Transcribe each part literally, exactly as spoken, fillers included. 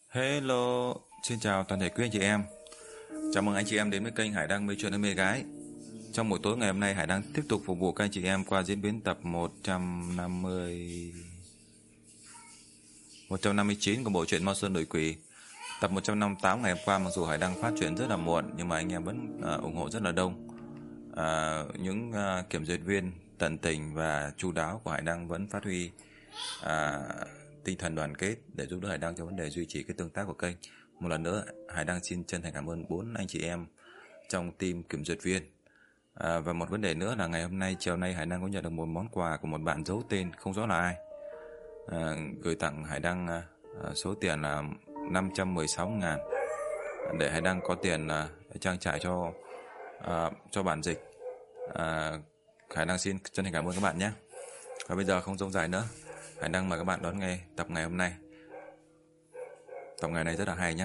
Hello, xin chào toàn thể quý anh chị em. Chào mừng anh chị em đến với kênh Hải Đăng Mê Chuyện Mê Gái. Trong buổi tối ngày hôm nay, Hải Đăng tiếp tục phục vụ các anh chị em qua diễn biến tập một trăm năm mươi một trăm năm mươi chín của bộ truyện Mao Sơn Đổi Quỷ. Tập một trăm năm mươi tám ngày hôm qua, mặc dù Hải Đăng phát truyện rất là muộn nhưng mà anh em vẫn uh, ủng hộ rất là đông. Uh, những uh, kiểm duyệt viên tận tình và chu đáo của Hải Đăng vẫn phát huy uh, tinh thần đoàn kết để giúp đỡ Hải Đăng trong vấn đề duy trì cái tương tác của kênh. Một lần nữa, Hải Đăng xin chân thành cảm ơn bốn anh chị em trong team kiểm duyệt viên. À, và một vấn đề nữa là ngày hôm nay, chiều nay Hải Đăng có nhận được một món quà của một bạn giấu tên không rõ là ai, à, gửi tặng Hải Đăng à, số tiền là năm trăm mười sáu ngàn để Hải Đăng có tiền à, trang trải cho à, cho bản dịch. à, Hải Đăng xin chân thành cảm ơn các bạn nhé. Và bây giờ không dông dài nữa, Hải Đăng mời các bạn đón nghe tập ngày hôm nay. Tập ngày này rất là hay nhé.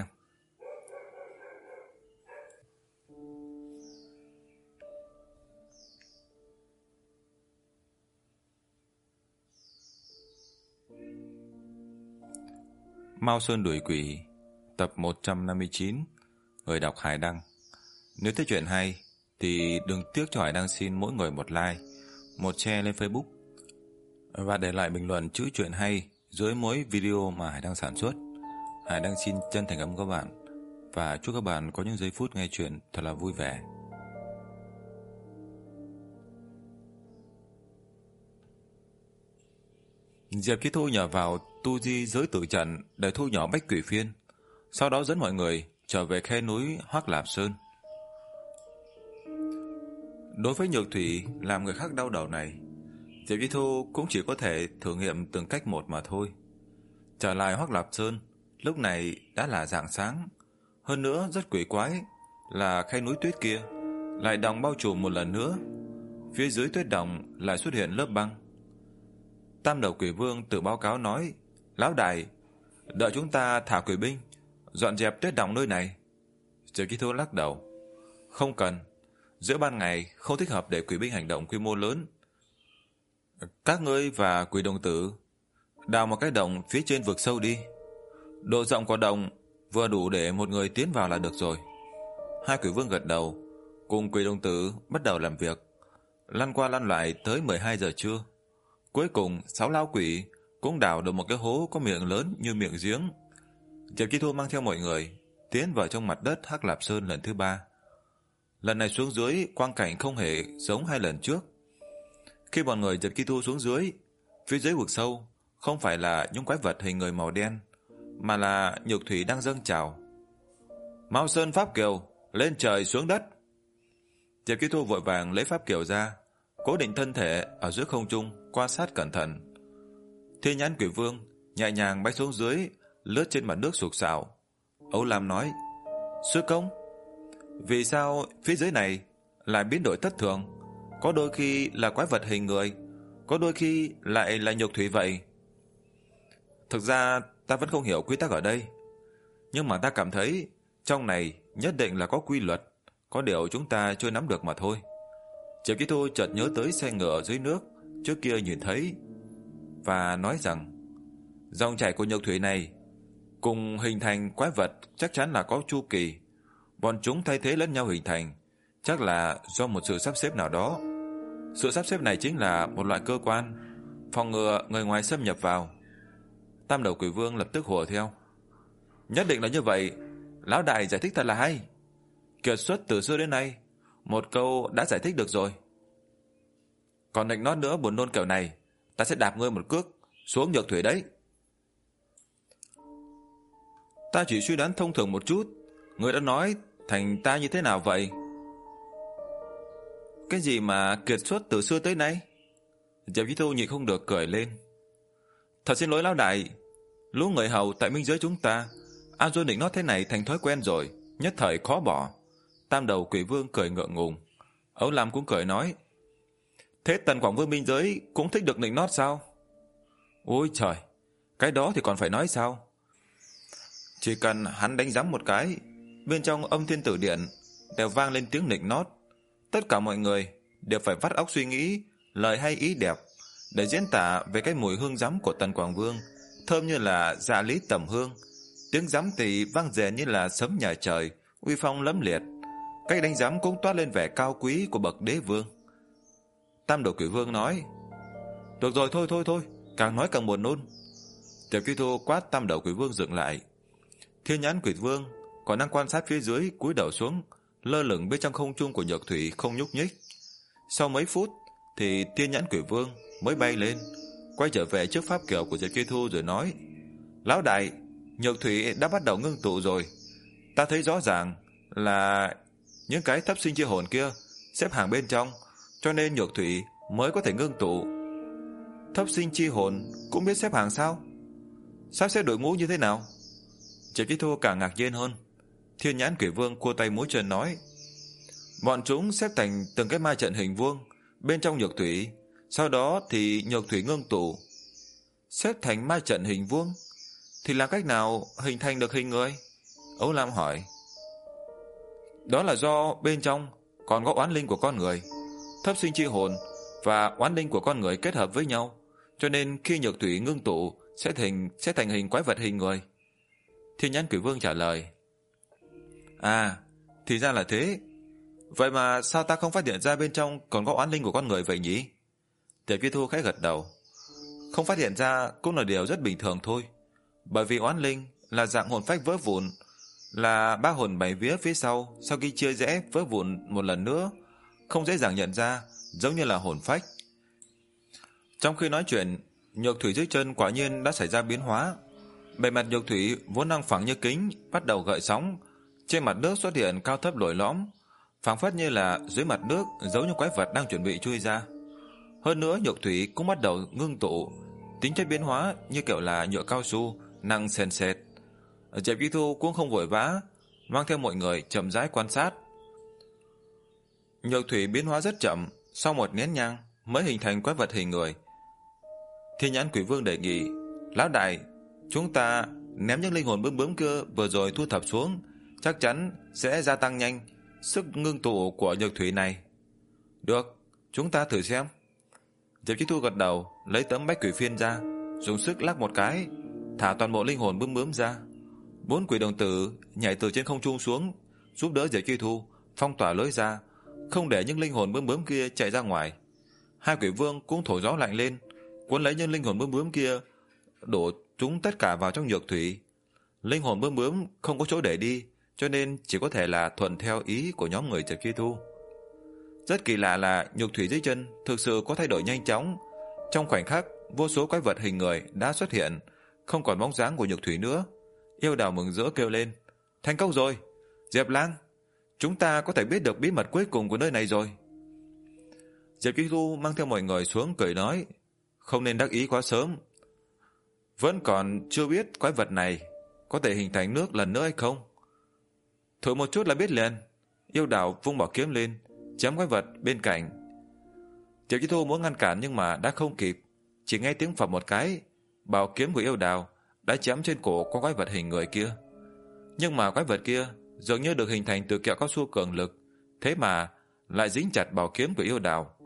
Mao Sơn Đuổi Quỷ, tập một trăm năm mươi chín, người đọc Hải Đăng. Nếu thấy chuyện hay thì đừng tiếc cho Hải Đăng xin mỗi người một like, một share lên Facebook và để lại bình luận chữ chuyện hay dưới mỗi video mà Hải Đăng sản xuất. Hải Đăng xin chân thành cảm ơn các bạn và chúc các bạn có những giây phút nghe chuyện thật là vui vẻ. Diệp Chí Thu nhờ vào tu di giới tử trận để thu nhỏ Bách Quỷ Phiên, sau đó dẫn mọi người trở về khe núi Hoắc Lạp Sơn. Đối với Nhược Thủy làm người khác đau đầu này, Diệp Chí Thu cũng chỉ có thể thử nghiệm từng cách một mà thôi. Trở lại Hoắc Lạp Sơn, lúc này đã là rạng sáng. Hơn nữa rất quỷ quái là khe núi tuyết kia lại đồng bao trùm một lần nữa. Phía dưới tuyết đồng lại xuất hiện lớp băng. Tam đầu quỷ vương tự báo cáo nói: Lão đại, đợi chúng ta thả quỷ binh dọn dẹp tuyết đồng nơi này. Diệp Chí Thu lắc đầu: Không cần, giữa ban ngày không thích hợp để quỷ binh hành động quy mô lớn. Các ngươi và quỷ đồng tử đào một cái động phía trên vực sâu đi. Độ rộng của động vừa đủ để một người tiến vào là được rồi. Hai quỷ vương gật đầu, cùng quỷ đồng tử bắt đầu làm việc. Lăn qua lăn lại tới mười hai giờ trưa. Cuối cùng sáu lão quỷ cũng đào được một cái hố có miệng lớn như miệng giếng. Diệp Chí Thu mang theo mọi người tiến vào trong mặt đất Hắc Lạp Sơn lần thứ ba. Lần này xuống dưới quang cảnh không hề giống hai lần trước. Khi bọn người Diệp Chí Thu xuống dưới, phía dưới vực sâu không phải là những quái vật hình người màu đen, mà là nhược thủy đang dâng trào. Mao Sơn pháp kiều, lên trời xuống đất. Diệp Chí Thu vội vàng lấy pháp kiều ra, cố định thân thể ở giữa không trung, quan sát cẩn thận. Thiên nhãn quỷ vương nhẹ nhàng bay xuống dưới, lướt trên mặt nước sục sạo. Âu Lam nói: Sư công, vì sao phía dưới này lại biến đổi thất thường? Có đôi khi là quái vật hình người, có đôi khi lại là nhược thủy vậy. Thực ra ta vẫn không hiểu quy tắc ở đây, nhưng mà ta cảm thấy trong này nhất định là có quy luật, có điều chúng ta chưa nắm được mà thôi. Diệp Chí Thu chợt nhớ tới xe ngựa dưới nước trước kia nhìn thấy và nói rằng dòng chảy của nhược thủy này cùng hình thành quái vật chắc chắn là có chu kỳ. Bọn chúng thay thế lẫn nhau hình thành, chắc là do một sự sắp xếp nào đó. Sự sắp xếp này chính là một loại cơ quan phòng ngừa người ngoài xâm nhập vào. Tam đầu quỷ vương lập tức hùa theo: Nhất định là như vậy, lão đại giải thích thật là hay. Kiệt xuất từ xưa đến nay, một câu đã giải thích được rồi. Còn định nót nữa buồn nôn kiểu này, ta sẽ đạp ngươi một cước xuống nhược thủy đấy. Ta chỉ suy đoán thông thường một chút, ngươi đã nói thành ta như thế nào vậy? Cái gì mà kiệt xuất từ xưa tới nay? Diệp Chí Thu nhịn không được cười lên. Thật xin lỗi lão đại, lũ người hầu tại minh giới chúng ta an dôn định nót thế này thành thói quen rồi, nhất thời khó bỏ. Tam đầu quỷ vương cười ngượng ngùng. Âu Lam cũng cười nói: Thế Tần Quảng Vương minh giới cũng thích được nịnh nót sao? Ôi trời, cái đó thì còn phải nói sao? Chỉ cần hắn đánh giám một cái, bên trong Âm Thiên Tử Điện đều vang lên tiếng nịnh nót. Tất cả mọi người đều phải vắt óc suy nghĩ lời hay ý đẹp để diễn tả về cái mùi hương giấm của Tần Quảng Vương, thơm như là dạ lý tẩm hương, tiếng giám thì vang rền như là sấm nhà trời, uy phong lẫm liệt. Cách đánh giám cũng toát lên vẻ cao quý của bậc đế vương. Tam đầu quỷ vương nói: "Được rồi, thôi thôi thôi, càng nói càng buồn nôn." Tiểu Kỳ Thu quát tam đầu quỷ vương dừng lại. Thiên nhãn quỷ vương còn đang quan sát phía dưới, cúi đầu xuống, lơ lửng bên trong không trung của Nhược Thủy không nhúc nhích. Sau mấy phút thì thiên nhãn quỷ vương mới bay lên, quay trở về trước pháp kiệu của Diệp Kỳ Thu rồi nói: "Lão đại, Nhược Thủy đã bắt đầu ngưng tụ rồi. Ta thấy rõ ràng là những cái thấp sinh chi hồn kia xếp hàng bên trong, cho nên Nhược Thủy mới có thể ngưng tụ." Thấp sinh chi hồn cũng biết xếp hàng sao? Sắp xếp đội ngũ như thế nào? Diệp Kỳ Thu càng ngạc nhiên hơn. Thiên nhãn quỷ vương cua tay múa chân nói: "Bọn chúng xếp thành từng cái ma trận hình vuông bên trong Nhược Thủy, sau đó thì Nhược Thủy ngưng tụ." Xếp thành ma trận hình vuông thì làm cách nào hình thành được hình người? Âu Lam hỏi. Đó là do bên trong còn có oán linh của con người, thấp sinh chi hồn và oán linh của con người kết hợp với nhau, cho nên khi Nhược Thủy ngưng tụ sẽ thành sẽ thành hình quái vật hình người. Thiên nhãn quỷ vương trả lời. À, thì ra là thế. Vậy mà sao ta không phát hiện ra bên trong còn có oán linh của con người vậy nhỉ? Tiểu Kỳ Thu khẽ gật đầu. Không phát hiện ra cũng là điều rất bình thường thôi. Bởi vì oán linh là dạng hồn phách vỡ vụn, là ba hồn bảy vía phía sau, sau khi chia rẽ vỡ vụn một lần nữa, không dễ dàng nhận ra, giống như là hồn phách. Trong khi nói chuyện, Nhược Thủy dưới chân quả nhiên đã xảy ra biến hóa. Bề mặt Nhược Thủy vốn đang phẳng như kính bắt đầu gợn sóng, trên mặt nước xuất hiện cao thấp lồi lõm, phảng phất như là dưới mặt nước giấu những quái vật đang chuẩn bị chui ra. Hơn nữa Nhược Thủy cũng bắt đầu ngưng tụ, tính chất biến hóa như kiểu là nhựa cao su nặng sền sệt. Diệp Kỳ Thu cũng không vội vã, mang theo mọi người chậm rãi quan sát. Nhược Thủy biến hóa rất chậm, sau một nén nhang mới hình thành quái vật hình người. Thiên nhãn quỷ vương đề nghị: Lão đại, chúng ta ném những linh hồn bướm bướm kia vừa rồi thu thập xuống, chắc chắn sẽ gia tăng nhanh sức ngưng tụ của Nhược Thủy này. Được, chúng ta thử xem. Diệp Chí Thu gật đầu, lấy tấm bách quỷ phiên ra, dùng sức lắc một cái, thả toàn bộ linh hồn bướm bướm ra. Bốn quỷ đồng tử nhảy từ trên không trung xuống, giúp đỡ Diệp Chí Thu phong tỏa lối ra, không để những linh hồn bướm bướm kia chạy ra ngoài. Hai quỷ vương cũng thổi gió lạnh lên, cuốn lấy những linh hồn bướm bướm kia, đổ chúng tất cả vào trong Nhược Thủy. Linh hồn bướm bướm không có chỗ để đi, cho nên chỉ có thể là thuận theo ý của nhóm người Diệp Chí Thu. Rất kỳ lạ là Nhược Thủy dưới chân thực sự có thay đổi nhanh chóng. Trong khoảnh khắc, vô số quái vật hình người đã xuất hiện, không còn bóng dáng của Nhược Thủy nữa. Yêu Đào mừng rỡ kêu lên: Thành công rồi! Diệp Lang, chúng ta có thể biết được bí mật cuối cùng của nơi này rồi. Diệp Chí Thu mang theo mọi người xuống cười nói: Không nên đắc ý quá sớm. Vẫn còn chưa biết quái vật này có thể hình thành nước lần nữa hay không. Thử một chút là biết liền. Yêu Đào vung bảo kiếm lên, chém quái vật bên cạnh. Diệp Chí Thu muốn ngăn cản nhưng mà đã không kịp. Chỉ nghe tiếng phập một cái, bảo kiếm của Yêu Đào đã chém trên cổ con quái vật hình người kia. Nhưng mà quái vật kia dường như được hình thành từ kẹo cao su cường lực, thế mà lại dính chặt bảo kiếm của Yêu Đào.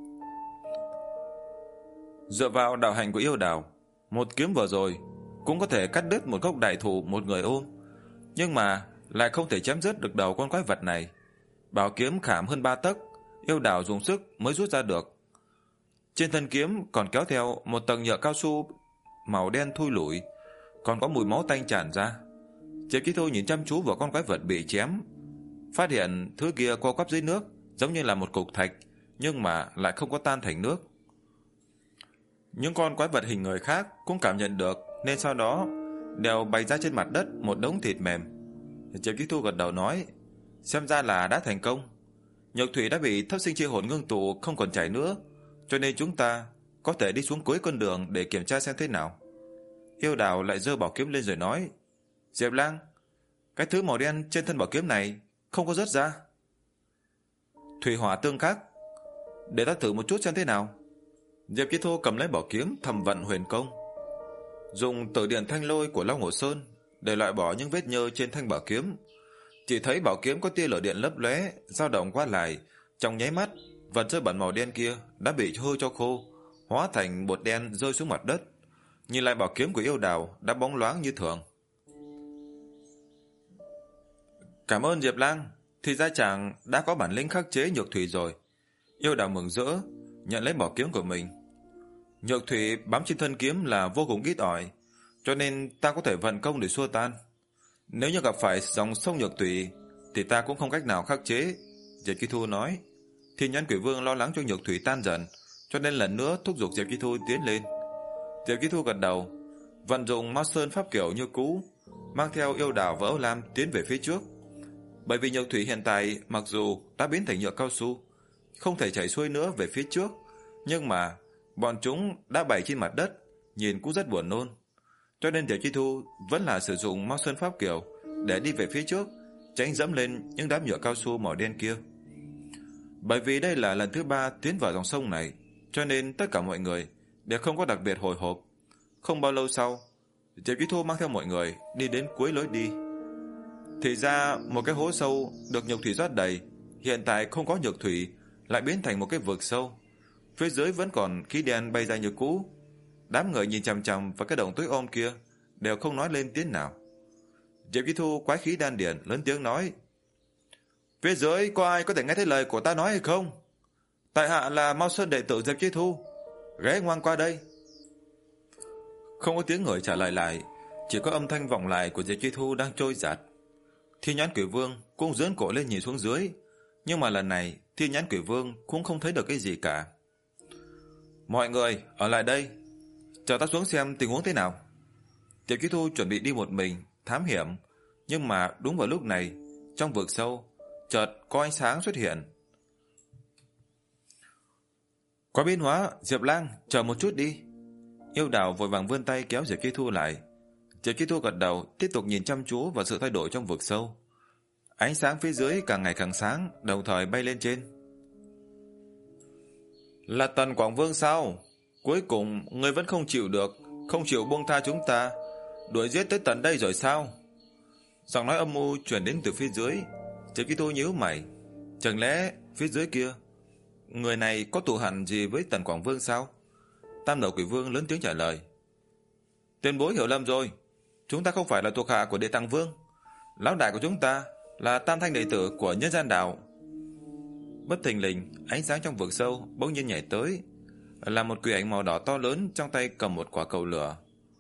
Dựa vào đạo hạnh của Yêu Đào, một kiếm vừa rồi cũng có thể cắt đứt một gốc đại thụ một người ôm, nhưng mà lại không thể chém rớt được đầu con quái vật này. Bảo kiếm khảm hơn ba tấc, Yêu Đào dùng sức mới rút ra được. Trên thân kiếm còn kéo theo một tầng nhựa cao su màu đen thui lủi, còn có mùi máu tanh tràn ra. Diệp Chí Thu nhìn chăm chú vào con quái vật bị chém, phát hiện thứ kia co quắp dưới nước, giống như là một cục thạch, nhưng mà lại không có tan thành nước. Những con quái vật hình người khác cũng cảm nhận được, nên sau đó đều bày ra trên mặt đất một đống thịt mềm. Diệp Chí Thu gật đầu nói: Xem ra là đã thành công. Nhược Thủy đã bị thấp sinh chi hồn ngưng tụ không còn chảy nữa, cho nên chúng ta có thể đi xuống cuối con đường để kiểm tra xem thế nào. Yêu Đào lại giơ bảo kiếm lên rồi nói: Diệp Lang, cái thứ màu đen trên thân bảo kiếm này không có rớt ra. Thủy hỏa tương khắc, để ta thử một chút xem thế nào. Diệp Chí Thu cầm lấy bảo kiếm thầm vận huyền công, dùng tử điện thanh lôi của Long Hồ Sơn để loại bỏ những vết nhơ trên thanh bảo kiếm. Chỉ thấy bảo kiếm có tia lửa điện lấp lóe, dao động qua lại, trong nháy mắt, vật rơi bẩn màu đen kia đã bị hôi cho khô, hóa thành bột đen rơi xuống mặt đất. Nhìn lại bảo kiếm của Yêu Đào đã bóng loáng như thường. Cảm ơn Diệp Lang, thì ra chàng đã có bản lĩnh khắc chế nhược thủy rồi. Yêu Đào mừng rỡ, nhận lấy bảo kiếm của mình. Nhược thủy bám trên thân kiếm là vô cùng ít ỏi, cho nên ta có thể vận công để xua tan. Nếu như gặp phải dòng sông nhược thủy, thì ta cũng không cách nào khắc chế. Diệp Chi Thu nói. Thiên Nhãn Quỷ Vương lo lắng cho nhược thủy tan dần, cho nên lần nữa thúc giục Diệp Chi Thu tiến lên. Diệp Chi Thu gật đầu, vận dụng Mao Sơn pháp kiểu như cũ, mang theo Yêu Đào và Âu Lam tiến về phía trước. Bởi vì nhược thủy hiện tại mặc dù đã biến thành nhựa cao su, không thể chảy xuôi nữa về phía trước, nhưng mà bọn chúng đã bày trên mặt đất, nhìn cũng rất buồn nôn. Cho nên Diệp Chi Thu vẫn là sử dụng Mao Sơn pháp kiểu để đi về phía trước, tránh dẫm lên những đám nhựa cao su màu đen kia. Bởi vì đây là lần thứ ba tiến vào dòng sông này, cho nên tất cả mọi người đều không có đặc biệt hồi hộp. Không bao lâu sau, Diệp Chi Thu mang theo mọi người đi đến cuối lối đi. Thì ra một cái hố sâu được nhược thủy rót đầy, hiện tại không có nhược thủy, lại biến thành một cái vực sâu. Phía dưới vẫn còn khí đen bay ra như cũ. Đám người nhìn chằm chằm vào cái động tối om kia, đều không nói lên tiếng nào. Diệp Chi Thu quái khí đan điển lớn tiếng nói: Phía dưới có ai có thể nghe thấy lời của ta nói hay không? Tại hạ là Mao Sơn đệ tử Diệp Chi Thu, ghé ngoan qua đây. Không có tiếng người trả lời lại, chỉ có âm thanh vọng lại của Diệp Chi Thu đang trôi giạt. Thiên Nhãn Quỷ Vương cũng giương cổ lên nhìn xuống dưới, nhưng mà lần này Thiên Nhãn Quỷ Vương cũng không thấy được cái gì cả. Mọi người ở lại đây, chờ ta xuống xem tình huống thế nào. Diệp Chi Thu chuẩn bị đi một mình thám hiểm, nhưng mà đúng vào lúc này, trong vực sâu chợt có ánh sáng xuất hiện. Có biến hóa, Diệp Lang, chờ một chút đi. Yêu Đào vội vàng vươn tay kéo Diệp Chi Thu lại. Diệp Chi Thu gật đầu, tiếp tục nhìn chăm chú vào sự thay đổi trong vực sâu. Ánh sáng phía dưới càng ngày càng sáng, đồng thời bay lên trên. Là Tần Quảng Vương sao? Cuối cùng ngươi vẫn không chịu được, không chịu buông tha chúng ta, đuổi giết tới tận đây rồi sao? Giọng nói âm u truyền đến từ phía dưới. Diệp Chi Thu nhíu mày, chẳng lẽ phía dưới kia người này có thù hằn gì với Tần Quảng Vương sao? Tam Đầu Quỷ Vương lớn tiếng trả lời: Tiền bối hiểu lầm rồi, chúng ta không phải là thuộc hạ của Địa Tạng Vương, lão đại của chúng ta là Tam Thanh đệ tử của Nhân Gian Đạo. Bất thình lình, ánh sáng trong vực sâu bỗng nhiên nhảy tới, là một quỷ ảnh màu đỏ to lớn, trong tay cầm một quả cầu lửa.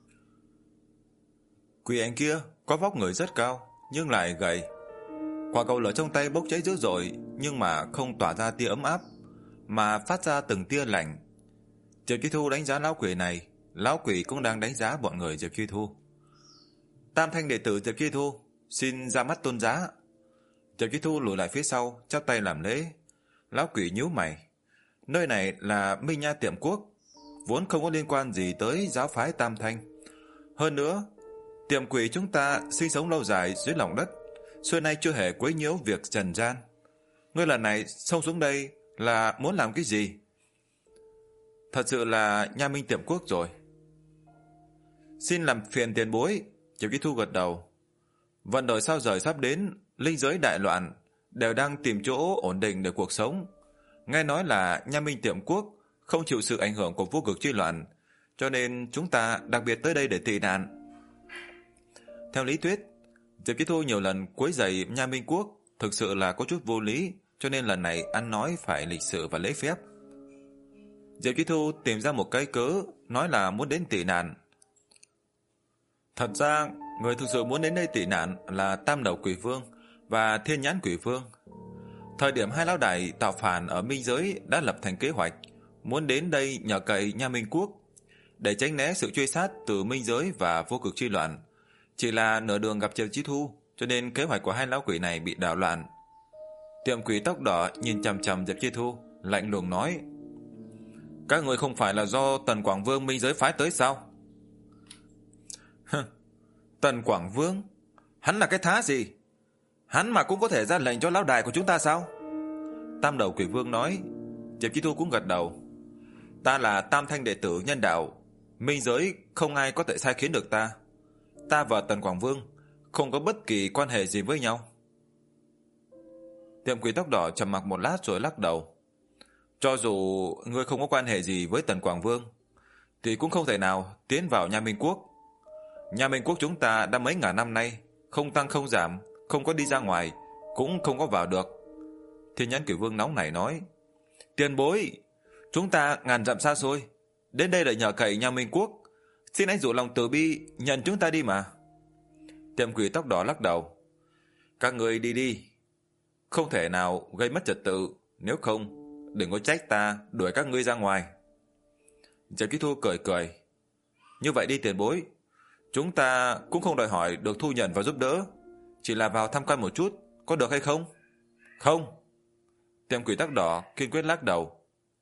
Quỷ ảnh kia có vóc người rất cao, nhưng lại gầy. Quả cầu lửa trong tay bốc cháy dữ dội, nhưng mà không tỏa ra tia ấm áp, mà phát ra từng tia lạnh. Diệp Chi Thu đánh giá lão quỷ này, lão quỷ cũng đang đánh giá bọn người Diệp Chi Thu. Tam Thanh đệ tử Diệp Chi Thu xin ra mắt tôn giá. Diệp Chi Thu lùi lại phía sau, chắp tay làm lễ. Lão quỷ nhíu mày, nơi này là Minh Nha Tiệm Quốc, vốn không có liên quan gì tới giáo phái Tam Thanh. Hơn nữa, tiệm quỷ chúng ta sinh sống lâu dài dưới lòng đất, xưa nay chưa hề quấy nhiễu việc trần gian. Ngươi lần này xông xuống đây là muốn làm cái gì? Thật sự là Nha Minh Tiệm Quốc rồi. Xin làm phiền tiền bối. Diệp Chi Thu gật đầu. Vận đổi sao rời sắp đến, linh giới đại loạn, đều đang tìm chỗ ổn định để cuộc sống. Nghe nói là Nha Minh Tiệm Quốc không chịu sự ảnh hưởng của vô cực chi loạn, cho nên chúng ta đặc biệt tới đây để tị nạn. Theo lý thuyết, Diệp Chi Thu nhiều lần quấy rầy Nha Minh Quốc thực sự là có chút vô lý, cho nên lần này ăn nói phải lịch sự và lễ phép. Diệp Chi Thu tìm ra một cái cớ, nói là muốn đến tị nạn. Thật ra, người thực sự muốn đến đây tị nạn là Tam Đầu Quỷ Vương và Thiên Nhãn Quỷ Vương. Thời điểm hai lão đại tạo phản ở Minh Giới đã lập thành kế hoạch muốn đến đây nhờ cậy Nha Minh Quốc để tránh né sự truy sát từ Minh Giới và vô cực chi loạn. Chỉ là nửa đường gặp Diệp Chi Thu, cho nên kế hoạch của hai lão quỷ này bị đảo loạn. Tiệm quỷ tóc đỏ nhìn chằm chằm Diệp Chi Thu, lạnh lùng nói: Các người không phải là do Tần Quảng Vương Minh Giới phái tới sao? Tần Quảng Vương? Hắn là cái thá gì? Hắn mà cũng có thể ra lệnh cho lão đại của chúng ta sao? Tam Đầu Quỷ Vương nói. Diệp Chi Thu cũng gật đầu. Ta là Tam Thanh đệ tử Nhân Đạo, Minh Giới không ai có thể sai khiến được ta. Ta và Tần Quảng Vương không có bất kỳ quan hệ gì với nhau. Tiệm quỷ tóc đỏ trầm mặc một lát rồi lắc đầu. Cho dù ngươi không có quan hệ gì với Tần Quảng Vương, thì cũng không thể nào tiến vào Nha Minh Quốc. Nha Minh Quốc chúng ta đã mấy ngàn năm nay không tăng không giảm, không có đi ra ngoài, cũng không có vào được. Thiên Nhãn Quỷ Vương nóng nảy nói: Tiền bối, chúng ta ngàn dặm xa xôi đến đây để nhờ cậy nhà Minh Quốc, xin anh dụ lòng từ bi nhận chúng ta đi mà. Tiệm Quỷ Tóc Đỏ lắc đầu: Các người đi đi, không thể nào gây mất trật tự, nếu không đừng có trách ta đuổi các ngươi ra ngoài. Diệp Ký Thu cười cười: Như vậy đi tiền bối, chúng ta cũng không đòi hỏi được thu nhận và giúp đỡ, chỉ là vào thăm quan một chút, có được hay không? Không. Tiệm Quỷ Tóc Đỏ kiên quyết lắc đầu.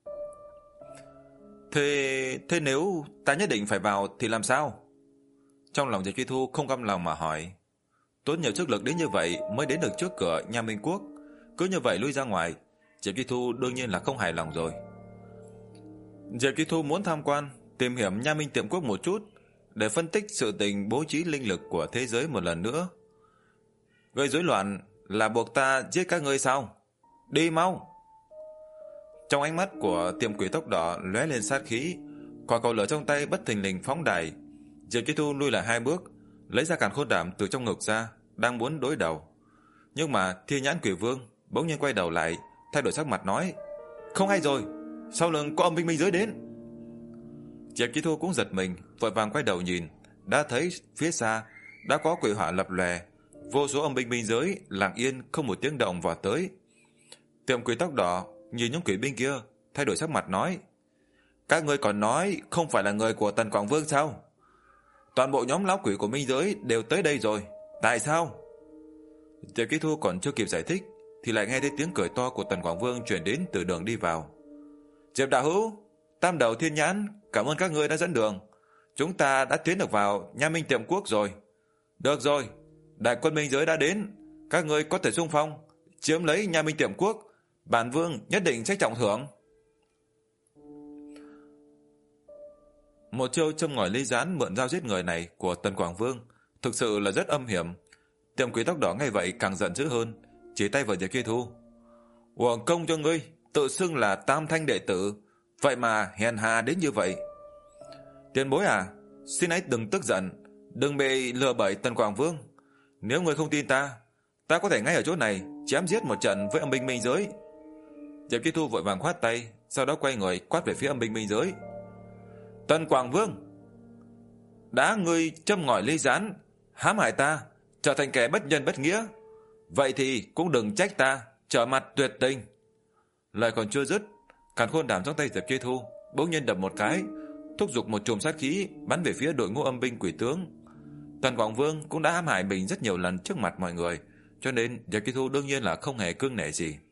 Thế thế nếu ta nhất định phải vào thì làm sao? Trong lòng Diệp Ký Thu không cam lòng mà hỏi. Tốn nhiều sức lực đến như vậy mới đến được trước cửa nhà Minh Quốc, cứ như vậy lui ra ngoài, Diệp Ký Thu đương nhiên là không hài lòng rồi. Diệp Ký Thu muốn tham quan, tìm hiểu Nha Minh Tiệm Quốc một chút, để phân tích sự tình bố trí linh lực của thế giới một lần nữa. Gây rối loạn là buộc ta giết các ngươi sao? Đi mau! Trong ánh mắt của Tiệm Quỷ Tóc Đỏ lóe lên sát khí, quả cầu lửa trong tay bất thình lình phóng đại. Diệp Ký Thu lui lại hai bước, lấy ra Càn Khôn Đảm từ trong ngực ra, đang muốn đối đầu. Nhưng mà Thiên Nhãn Quỷ Vương bỗng nhiên quay đầu lại, thay đổi sắc mặt nói: Không hay rồi, sau lưng có âm binh minh giới đến. Diệp Ký Thu cũng giật mình, vội vàng quay đầu nhìn, đã thấy phía xa đã có quỷ hỏa lập lòe, vô số âm binh minh giới lặng yên không một tiếng động vọt tới. Tiệm Quỷ Tóc Đỏ nhìn những quỷ binh kia, thay đổi sắc mặt nói: Các ngươi còn nói không phải là người của Tần Quảng Vương sao? Toàn bộ nhóm lão quỷ của minh giới đều tới đây rồi, tại sao? Diệp Ký Thu còn chưa kịp giải thích thì lại nghe thấy tiếng cười to của Tần Quảng Vương truyền đến từ đường đi vào. Diệp đạo hữu, Tam Đầu Thiên Nhãn, cảm ơn các ngươi đã dẫn đường, chúng ta đã tiến được vào Nha Minh Tiệm Quốc rồi. Được rồi, đại quân minh giới đã đến, các ngươi có thể xung phong chiếm lấy Nha Minh Tiệm Quốc, bản vương nhất định sẽ trọng thưởng. Một chiêu châm ngòi ly gián mượn dao giết người này của Tần Quảng Vương thực sự là rất âm hiểm. Tiệm Quỷ Tóc Đỏ nghe vậy càng giận dữ hơn, chỉ tay vào Diệp Ký Thu: Uổng công cho ngươi, tự xưng là tam thanh đệ tử, vậy mà hèn hà đến như vậy. Tiền bối à, xin hãy đừng tức giận, đừng bị lừa bởi Tần Quảng Vương. Nếu ngươi không tin ta, ta có thể ngay ở chỗ này chém giết một trận với âm binh minh giới. Diệp Ký Thu vội vàng khoát tay, sau đó quay người quát về phía âm binh minh giới: Tần Quảng Vương, đã ngươi châm ngòi ly gián, hãm hại ta, trở thành kẻ bất nhân bất nghĩa, vậy thì cũng đừng trách ta trở mặt tuyệt tình. Lời còn chưa dứt, Càn Khôn Đảm trong tay Diệp Ký Thu bỗng nhiên đập một cái, thúc giục một chùm sát khí bắn về phía đội ngũ âm binh quỷ tướng. Tần Quảng Vương cũng đã hãm hại mình rất nhiều lần trước mặt mọi người, cho nên Diệp Ký Thu đương nhiên là không hề cương nể gì.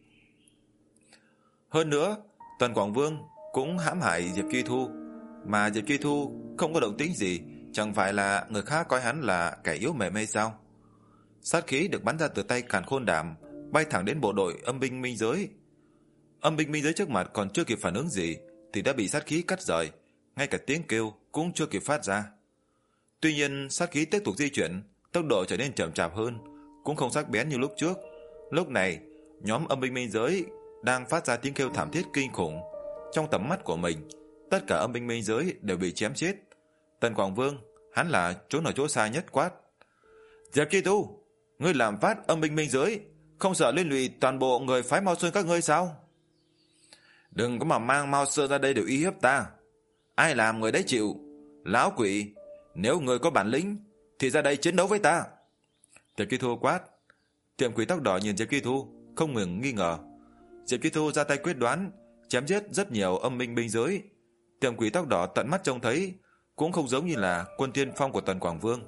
Hơn nữa, Tần Quảng Vương cũng hãm hại Diệp Ký Thu, mà Diệp Ký Thu không có động tĩnh gì, chẳng phải là người khác coi hắn là kẻ yếu mềm hay sao? Sát khí được bắn ra từ tay Càn Khôn Đảm bay thẳng đến bộ đội âm binh minh giới. Âm binh minh giới trước mặt còn chưa kịp phản ứng gì thì đã bị sát khí cắt rời, ngay cả tiếng kêu cũng chưa kịp phát ra. Tuy nhiên sát khí tiếp tục di chuyển, tốc độ trở nên chậm chạp hơn, cũng không sắc bén như lúc trước. Lúc này, nhóm âm binh minh giới đang phát ra tiếng kêu thảm thiết kinh khủng. Trong tầm mắt của mình, tất cả âm binh minh giới đều bị chém chết. Tần Quảng Vương, hắn là trốn ở chỗ xa nhất, quát: Diệp Ký Thu, ngươi làm phát âm binh minh giới, không sợ liên lụy toàn bộ người phái Mao Sơn các ngươi sao? Đừng có mà mang Mao Sơn ra đây để uy hiếp ta, ai làm người đấy chịu. Lão quỷ, nếu người có bản lĩnh thì ra đây chiến đấu với ta. Diệp Ký Thu quát. Tiệm Quỷ Tóc Đỏ nhìn Diệp Ký Thu không ngừng nghi ngờ. Diệp Ký Thu ra tay quyết đoán, chém giết rất nhiều âm binh binh giới. Tiệm Quỷ Tóc Đỏ tận mắt trông thấy, cũng không giống như là quân tiên phong của Tần Quảng Vương.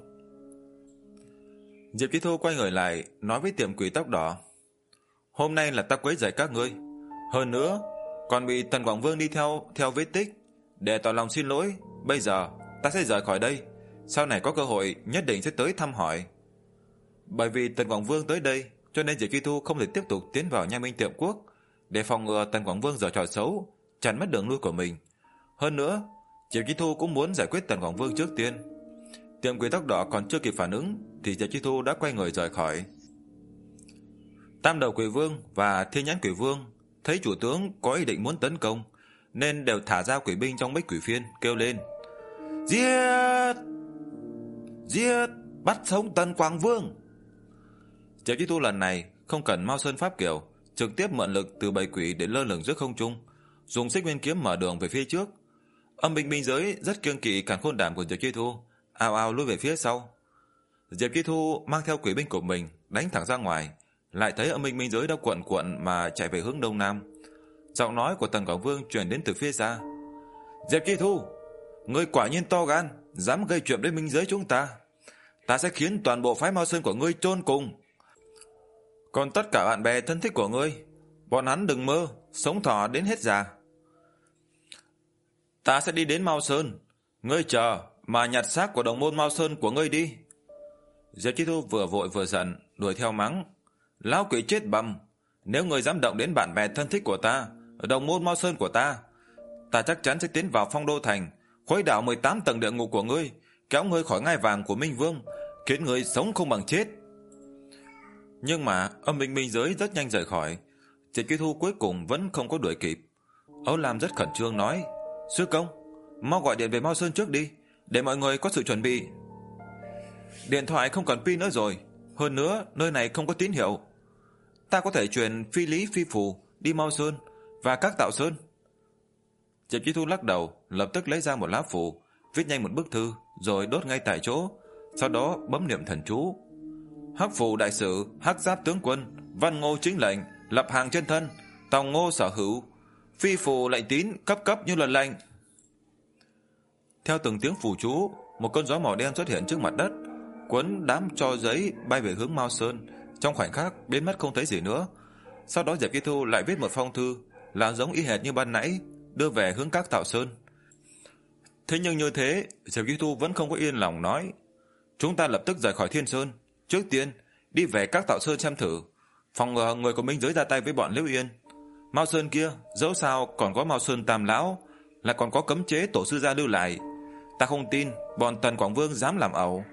Diệp Ký Thu quay người lại nói với Tiệm Quỷ Tóc Đỏ: Hôm nay là ta quấy rầy các ngươi, hơn nữa còn bị Tần Quảng Vương đi theo theo vết tích. Để tỏ lòng xin lỗi, bây giờ ta sẽ rời khỏi đây, sau này có cơ hội nhất định sẽ tới thăm hỏi. Bởi vì Tần Quảng Vương tới đây, cho nên Diệp Ký Thu không thể tiếp tục tiến vào Nha Minh Tiệm Quốc, để phòng ngừa Tần Quảng Vương giở trò xấu, chặn mất đường lui của mình. Hơn nữa, Diệp Ký Thu cũng muốn giải quyết Tần Quảng Vương trước tiên. Tiệm Quỷ Tóc Đỏ còn chưa kịp phản ứng thì Diệp Ký Thu đã quay người rời khỏi. Tam Đầu Quỷ Vương và Thiên Nhãn Quỷ Vương thấy chủ tướng có ý định muốn tấn công, nên đều thả ra quỷ binh trong bích quỷ phiên, kêu lên: Giết! Giết! Bắt sống Tần Quảng Vương! Diệp Chi Thu lần này không cần Mao Sơn pháp kiều, trực tiếp mượn lực từ bầy quỷ để lơ lửng giữa không trung, dùng xích nguyên kiếm mở đường về phía trước. Âm binh binh giới rất kiêng kỵ càn khôn đảm của Diệp Chi Thu, ào ào lùi về phía sau. Diệp Chi Thu mang theo quỷ binh của mình đánh thẳng ra ngoài, lại thấy âm binh binh giới đã cuộn cuộn mà chạy về hướng đông nam. Giọng nói của Tần Quảng Vương truyền đến từ phía xa. Diệp Chi Thu, ngươi quả nhiên to gan, dám gây chuyện với binh giới chúng ta. Ta sẽ khiến toàn bộ phái Mao Sơn của ngươi chôn cùng. Còn tất cả bạn bè thân thích của ngươi, bọn hắn đừng mơ sống thọ đến hết già. Ta sẽ đi đến Mao Sơn, ngươi chờ mà nhặt xác của đồng môn Mao Sơn của ngươi đi. Diệp Chi Thu vừa vội vừa giận, đuổi theo mắng. Lão quỷ chết bầm, nếu ngươi dám động đến bạn bè thân thích của ta, đồng môn Mao Sơn của ta, ta chắc chắn sẽ tiến vào Phong Đô Thành, khuấy đảo mười tám tầng địa ngục của ngươi, kéo ngươi khỏi ngai vàng của Minh Vương, khiến ngươi sống không bằng chết. Nhưng mà âm binh binh giới rất nhanh rời khỏi. Diệp Chi Thu cuối cùng vẫn không có đuổi kịp. Âu Lam rất khẩn trương nói, sư công, mau gọi điện về Mao Sơn trước đi, để mọi người có sự chuẩn bị. Điện thoại không còn pin nữa rồi, hơn nữa nơi này không có tín hiệu. Ta có thể truyền phi lý phi phù đi Mao Sơn và các Tạo Sơn. Diệp Chi Thu lắc đầu, lập tức lấy ra một lá phù, viết nhanh một bức thư rồi đốt ngay tại chỗ, sau đó bấm niệm thần chú. Hắc phù đại sử, Hắc giáp tướng quân, Văn Ngô chính lệnh, lập hàng chân thân, Tòng Ngô sở hữu, phi phù lệnh tín, cấp cấp như lần lệnh. Theo từng tiếng phù chú, một cơn gió màu đen xuất hiện trước mặt đất, cuốn đám tro giấy bay về hướng Mao Sơn, trong khoảnh khắc biến mất không thấy gì nữa. Sau đó Diệp Chi Thu lại viết một phong thư, là giống y hệt như ban nãy, đưa về hướng các Tạo Sơn. Thế nhưng như thế, Diệp Chi Thu vẫn không có yên lòng, nói: chúng ta lập tức rời khỏi Thiên Sơn, trước tiên đi về các Tạo Sơn xem thử, phòng ngừa người của Minh giới ra tay với bọn Liễu Yên. Mao Sơn kia dẫu sao còn có Mao Sơn Tam lão, lại còn có cấm chế tổ sư gia lưu lại, ta không tin bọn Tần Quảng Vương dám làm ẩu.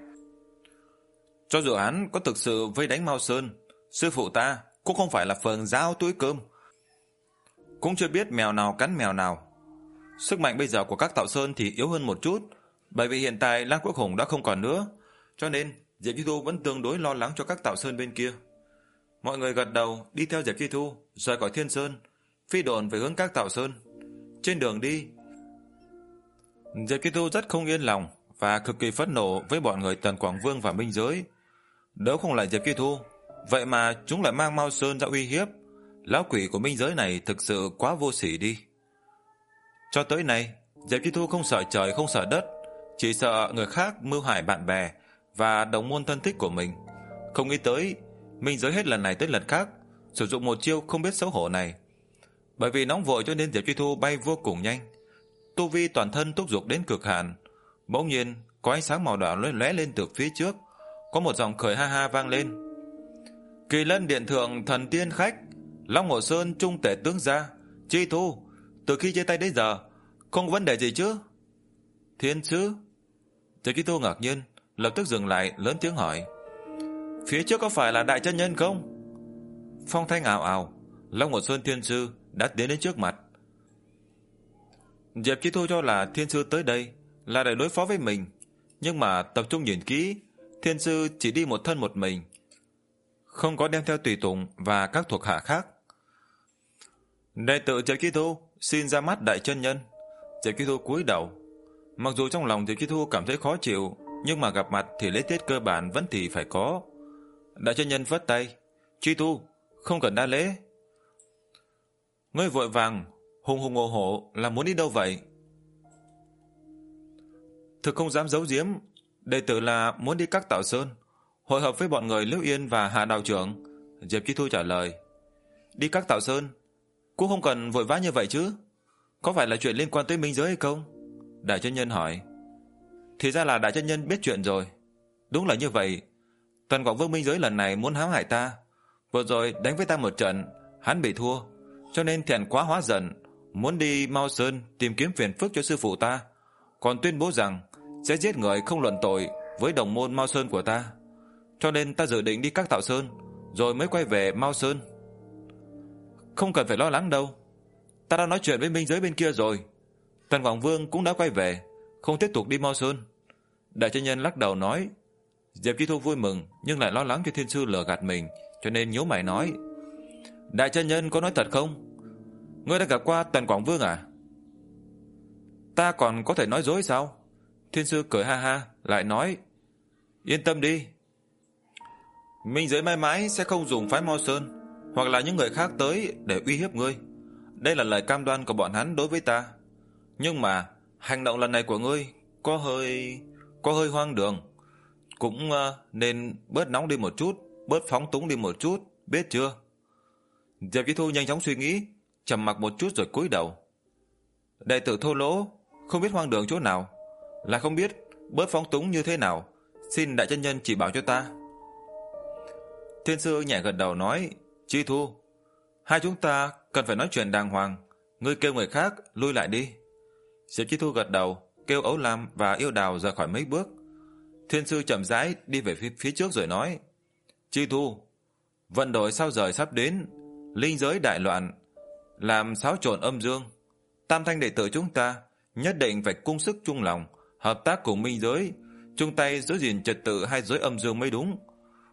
Cho dù hắn có thực sự vây đánh Mao Sơn, sư phụ ta cũng không phải là phường giao túi cơm, cũng chưa biết mèo nào cắn mèo nào. Sức mạnh bây giờ của các Tạo Sơn thì yếu hơn một chút, bởi vì hiện tại Lan Quốc Hùng đã không còn nữa, cho nên Diệp Chi Thu vẫn tương đối lo lắng cho các Tạo Sơn bên kia. Mọi người gật đầu đi theo Diệp Chi Thu rời khỏi Thiên Sơn, phi độn về hướng các Tạo Sơn. Trên đường đi, Diệp Chi Thu rất không yên lòng và cực kỳ phẫn nộ với bọn người Tần Quảng Vương và Minh giới. Nếu không lại Diệp Chi Thu, vậy mà chúng lại mang Mao Sơn ra uy hiếp. Lão quỷ của Minh giới này thực sự quá vô sỉ đi. Cho tới nay, Diệp Chi Thu không sợ trời không sợ đất, chỉ sợ người khác mưu hại bạn bè và đồng môn thân thích của mình. Không nghĩ tới Minh giới hết lần này tới lần khác sử dụng một chiêu không biết xấu hổ này. Bởi vì nóng vội cho nên Diệp Chi Thu bay vô cùng nhanh, tu vi toàn thân thúc giục đến cực hạn. Bỗng nhiên có ánh sáng màu đỏ lóe lên từ phía trước, có một giọng cười ha ha vang lên. Kỳ Lân điện thượng thần tiên khách, Long Hồ Sơn trung tể tướng gia, Chi Thu, từ khi chia tay đến giờ không có vấn đề gì chứ? Thiên sứ? Diệp Chi Thu ngạc nhiên, lập tức dừng lại lớn tiếng hỏi, phía trước có phải là đại chân nhân không? Phong thanh ảo ảo, Long Hồ Sơn thiên sư đã tiến đến trước mặt. Diệp Chi Thu cho là thiên sư tới đây là để đối phó với mình, nhưng mà tập trung nhìn kỹ, thiên sư chỉ đi một thân một mình, không có đem theo tùy tùng và các thuộc hạ khác. Đệ tử Diệp Chi Thu xin ra mắt đại chân nhân. Diệp Chi Thu cúi đầu. Mặc dù trong lòng Diệp Chi Thu cảm thấy khó chịu, nhưng mà gặp mặt thì lễ tiết cơ bản vẫn thì phải có. Đại chân nhân vất tay, Chi Thu không cần đa lễ. Ngươi vội vàng hùng hùng ồ hổ là muốn đi đâu vậy? Thực không dám giấu giếm, đệ tử là muốn đi các Tạo Sơn, hội hợp với bọn người Liễu Yên và Hạ đạo trưởng. Diệp Chi Thu trả lời. Đi các Tạo Sơn cũng không cần vội vã như vậy chứ, có phải là chuyện liên quan tới Minh giới hay không? Đại chân nhân hỏi. Thì ra là đại chân nhân biết chuyện rồi. Đúng là như vậy, Tần Quảng Vương Minh giới lần này muốn hãm hại ta, vừa rồi đánh với ta một trận, hắn bị thua, cho nên thẹn quá hóa giận, muốn đi Mao Sơn tìm kiếm phiền phức cho sư phụ ta, còn tuyên bố rằng sẽ giết người không luận tội với đồng môn Mao Sơn của ta. Cho nên ta dự định đi các Tạo Sơn rồi mới quay về Mao Sơn. Không cần phải lo lắng đâu, ta đã nói chuyện với Minh giới bên kia rồi, Tần Quảng Vương cũng đã quay về, không tiếp tục đi Mao Sơn. Đại chân nhân lắc đầu nói. Diệp Chi Thu vui mừng nhưng lại lo lắng cho thiên sư lừa gạt mình, cho nên nhíu mày nói: Đại chân nhân có nói thật không? Ngươi đã gặp qua Tần Quảng Vương à? Ta còn có thể nói dối sao? Thiên sư cười ha ha, lại nói: Yên tâm đi, minh giới mãi mãi sẽ không dùng phái Mo Sơn hoặc là những người khác tới để uy hiếp ngươi. Đây là lời cam đoan của bọn hắn đối với ta. Nhưng mà hành động lần này của ngươi có hơi có hơi hoang đường, cũng uh, nên bớt nóng đi một chút, bớt phóng túng đi một chút, biết chưa? Diệp Chi Thu nhanh chóng suy nghĩ, trầm mặc một chút rồi cúi đầu. Đệ tử thô lỗ, không biết hoang đường chỗ nào, là không biết bớt phóng túng như thế nào, xin đại chân nhân chỉ bảo cho ta. Thiên sư nhẹ gật đầu nói: Chi Thu, hai chúng ta cần phải nói chuyện đàng hoàng, ngươi kêu người khác lui lại đi. Diệp Chi Thu gật đầu, kêu Ấu Lam và Yêu Đào rời khỏi mấy bước. Thiên sư chậm rãi đi về phía, phía trước rồi nói: Chi Thu, vận đổi sao rời sắp đến, linh giới đại loạn, làm xáo trộn âm dương. Tam thanh đệ tử chúng ta nhất định phải cung sức chung lòng, hợp tác cùng minh giới, chung tay giữ gìn trật tự hai giới âm dương mới đúng.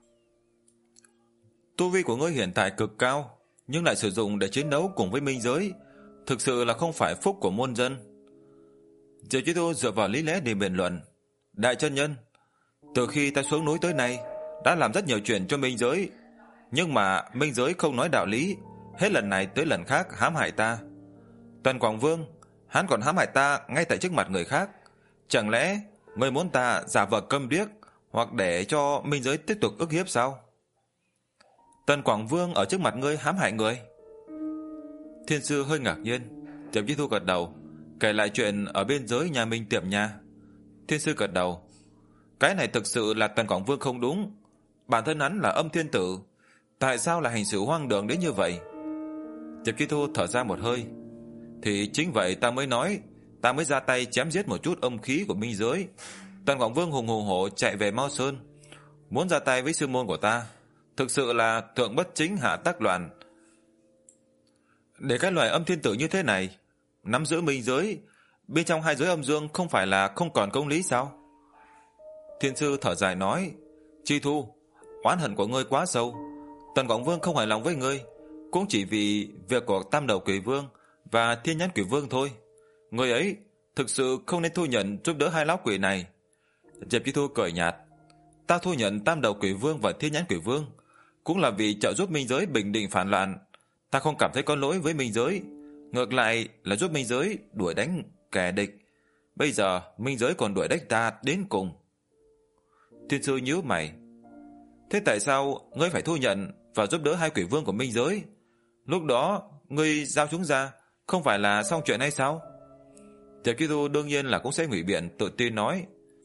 Tu vi của ngươi hiện tại cực cao, nhưng lại sử dụng để chiến đấu cùng với minh giới, thực sự là không phải phúc của môn dân. Diệp Chi Thu dựa vào lý lẽ để biện luận: Đại chân nhân, từ khi ta xuống núi tới nay đã làm rất nhiều chuyện cho minh giới, nhưng mà minh giới không nói đạo lý, hết lần này tới lần khác hãm hại ta. Tần Quảng Vương, hắn còn hãm hại ta ngay tại trước mặt người khác. Chẳng lẽ ngươi muốn ta giả vờ câm điếc hoặc để cho minh giới tiếp tục ức hiếp sao? Tần Quảng Vương ở trước mặt ngươi hãm hại người? Thiên sư hơi ngạc nhiên. Diệp Chi Thu gật đầu, kể lại chuyện ở biên giới nhà Minh Tiệm Nha. Thiên sư gật đầu: Cái này thực sự là Tần Quảng Vương không đúng. Bản thân hắn là âm thiên tử, tại sao lại hành xử hoang đường đến như vậy? Diệp Chi Thu thở ra một hơi: Thì chính vậy ta mới nói, ta mới ra tay chém giết một chút âm khí của minh giới. Tần Quảng Vương hùng hùng hổ chạy về Mao Sơn, muốn ra tay với sư môn của ta, thực sự là thượng bất chính hạ tác loạn. Để cái loài âm thiên tử như thế này nắm giữ minh giới, bên trong hai giới âm dương không phải là không còn công lý sao? Thiên sư thở dài nói: Chi Thu, oán hận của ngươi quá sâu. Tần Quảng Vương không hài lòng với ngươi cũng chỉ vì việc của Tam Đầu Quỷ Vương và Thiên Nhãn Quỷ Vương thôi. Người ấy thực sự không nên thu nhận giúp đỡ hai lão quỷ này. Diệp Chi Thu cười nhạt: Ta thu nhận Tam Đầu Quỷ Vương và Thiên Nhãn Quỷ Vương cũng là vì trợ giúp minh giới bình định phản loạn. Ta không cảm thấy có lỗi với minh giới, ngược lại là giúp minh giới đuổi đánh kẻ địch. Bây giờ minh giới còn đuổi đánh ta đến cùng. Thiên sư nhíu mày: Thế tại sao ngươi phải thu nhận và giúp đỡ hai quỷ vương của minh giới? Lúc đó ngươi giao chúng ra không phải là xong chuyện hay sao? Diệp Chi Thu đương nhiên là cũng sẽ ngụy biện, tự tin nói: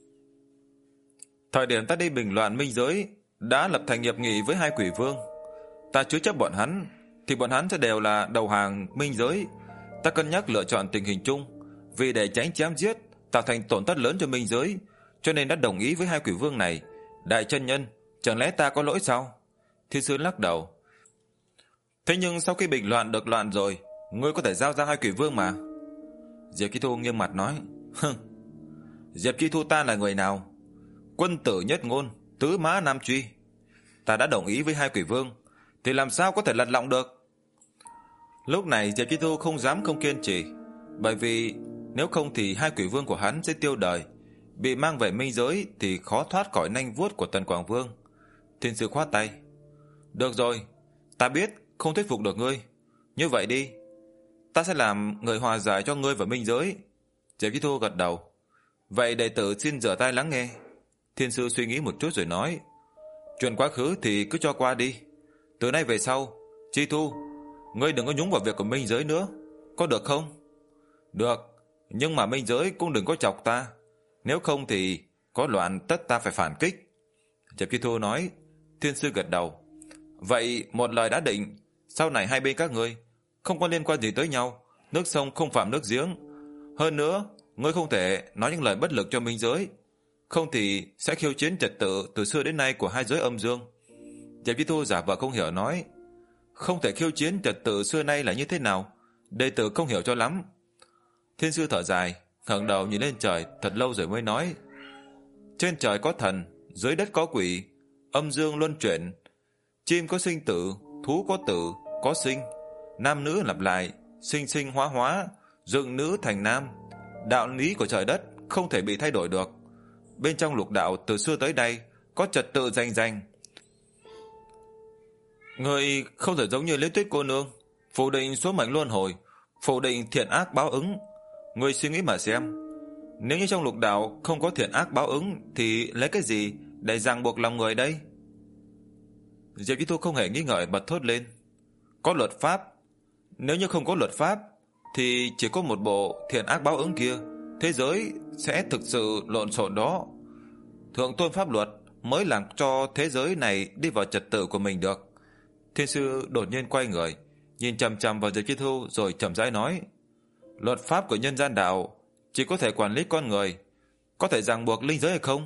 Thời điểm ta đi bình loạn minh giới đã lập thành hiệp nghị với hai quỷ vương. Ta chứa chấp bọn hắn thì bọn hắn sẽ đều là đầu hàng minh giới. Ta cân nhắc lựa chọn tình hình chung, vì để tránh chém giết tạo thành tổn thất lớn cho minh giới, cho nên đã đồng ý với hai quỷ vương này. Đại chân nhân, chẳng lẽ ta có lỗi sao? Thiên sư lắc đầu: Thế nhưng sau khi bình loạn được loạn rồi, ngươi có thể giao ra hai quỷ vương mà. Diệp Chi Thu nghiêm mặt nói: Hừ, Diệp Chi Thu ta là người nào? Quân tử nhất ngôn, tứ mã nam truy. Ta đã đồng ý với hai quỷ vương thì làm sao có thể lật lọng được? Lúc này Diệp Chi Thu không dám không kiên trì, bởi vì nếu không thì hai quỷ vương của hắn sẽ tiêu đời, bị mang về minh giới thì khó thoát khỏi nanh vuốt của Tần Quảng Vương. Thiên sư khoát tay: Được rồi, ta biết không thuyết phục được ngươi. Như vậy đi, ta sẽ làm người hòa giải cho ngươi và minh giới. Diệp Chi Thu gật đầu: Vậy đệ tử xin rửa tai lắng nghe. Thiên sư suy nghĩ một chút rồi nói: Chuyện quá khứ thì cứ cho qua đi. Từ nay về sau, Chi Thu, ngươi đừng có nhúng vào việc của minh giới nữa, có được không? Được, nhưng mà minh giới cũng đừng có chọc ta, nếu không thì có loạn tất ta phải phản kích. Diệp Chi Thu nói. Thiên sư gật đầu: Vậy một lời đã định, sau này hai bên các ngươi không có liên quan gì tới nhau, nước sông không phạm nước giếng. Hơn nữa, ngươi không thể nói những lời bất lực cho minh giới, không thì sẽ khiêu chiến trật tự từ xưa đến nay của hai giới âm dương. Diệp Chi Thu giả vờ không hiểu nói: Không thể khiêu chiến trật tự xưa nay là như thế nào? Đệ tử không hiểu cho lắm. Thiên sư thở dài, ngẩng đầu nhìn lên trời thật lâu rồi mới nói: Trên trời có thần, dưới đất có quỷ, âm dương luân chuyển, chim có sinh tử, thú có tử, có sinh, nam nữ lặp lại, sinh sinh hóa hóa, dựng nữ thành nam. Đạo lý của trời đất không thể bị thay đổi được. Bên trong lục đạo từ xưa tới nay có trật tự rành rành. Người không thể giống như Liễu Tuyết cô nương, phủ định số mệnh luân hồi, phủ định thiện ác báo ứng. Người suy nghĩ mà xem, nếu như trong lục đạo không có thiện ác báo ứng thì lấy cái gì để ràng buộc lòng người đây? Diệp Chi Thu không hề nghi ngợi bật thốt lên. Có luật pháp. Nếu như không có luật pháp thì chỉ có một bộ thiện ác báo ứng kia, thế giới sẽ thực sự lộn xộn đó. Thượng tôn pháp luật mới làm cho thế giới này đi vào trật tự của mình được. Thiên sư đột nhiên quay người, nhìn chằm chằm vào Diệp Chi Thu rồi chậm rãi nói: luật pháp của nhân gian đạo chỉ có thể quản lý con người, có thể ràng buộc linh giới hay không?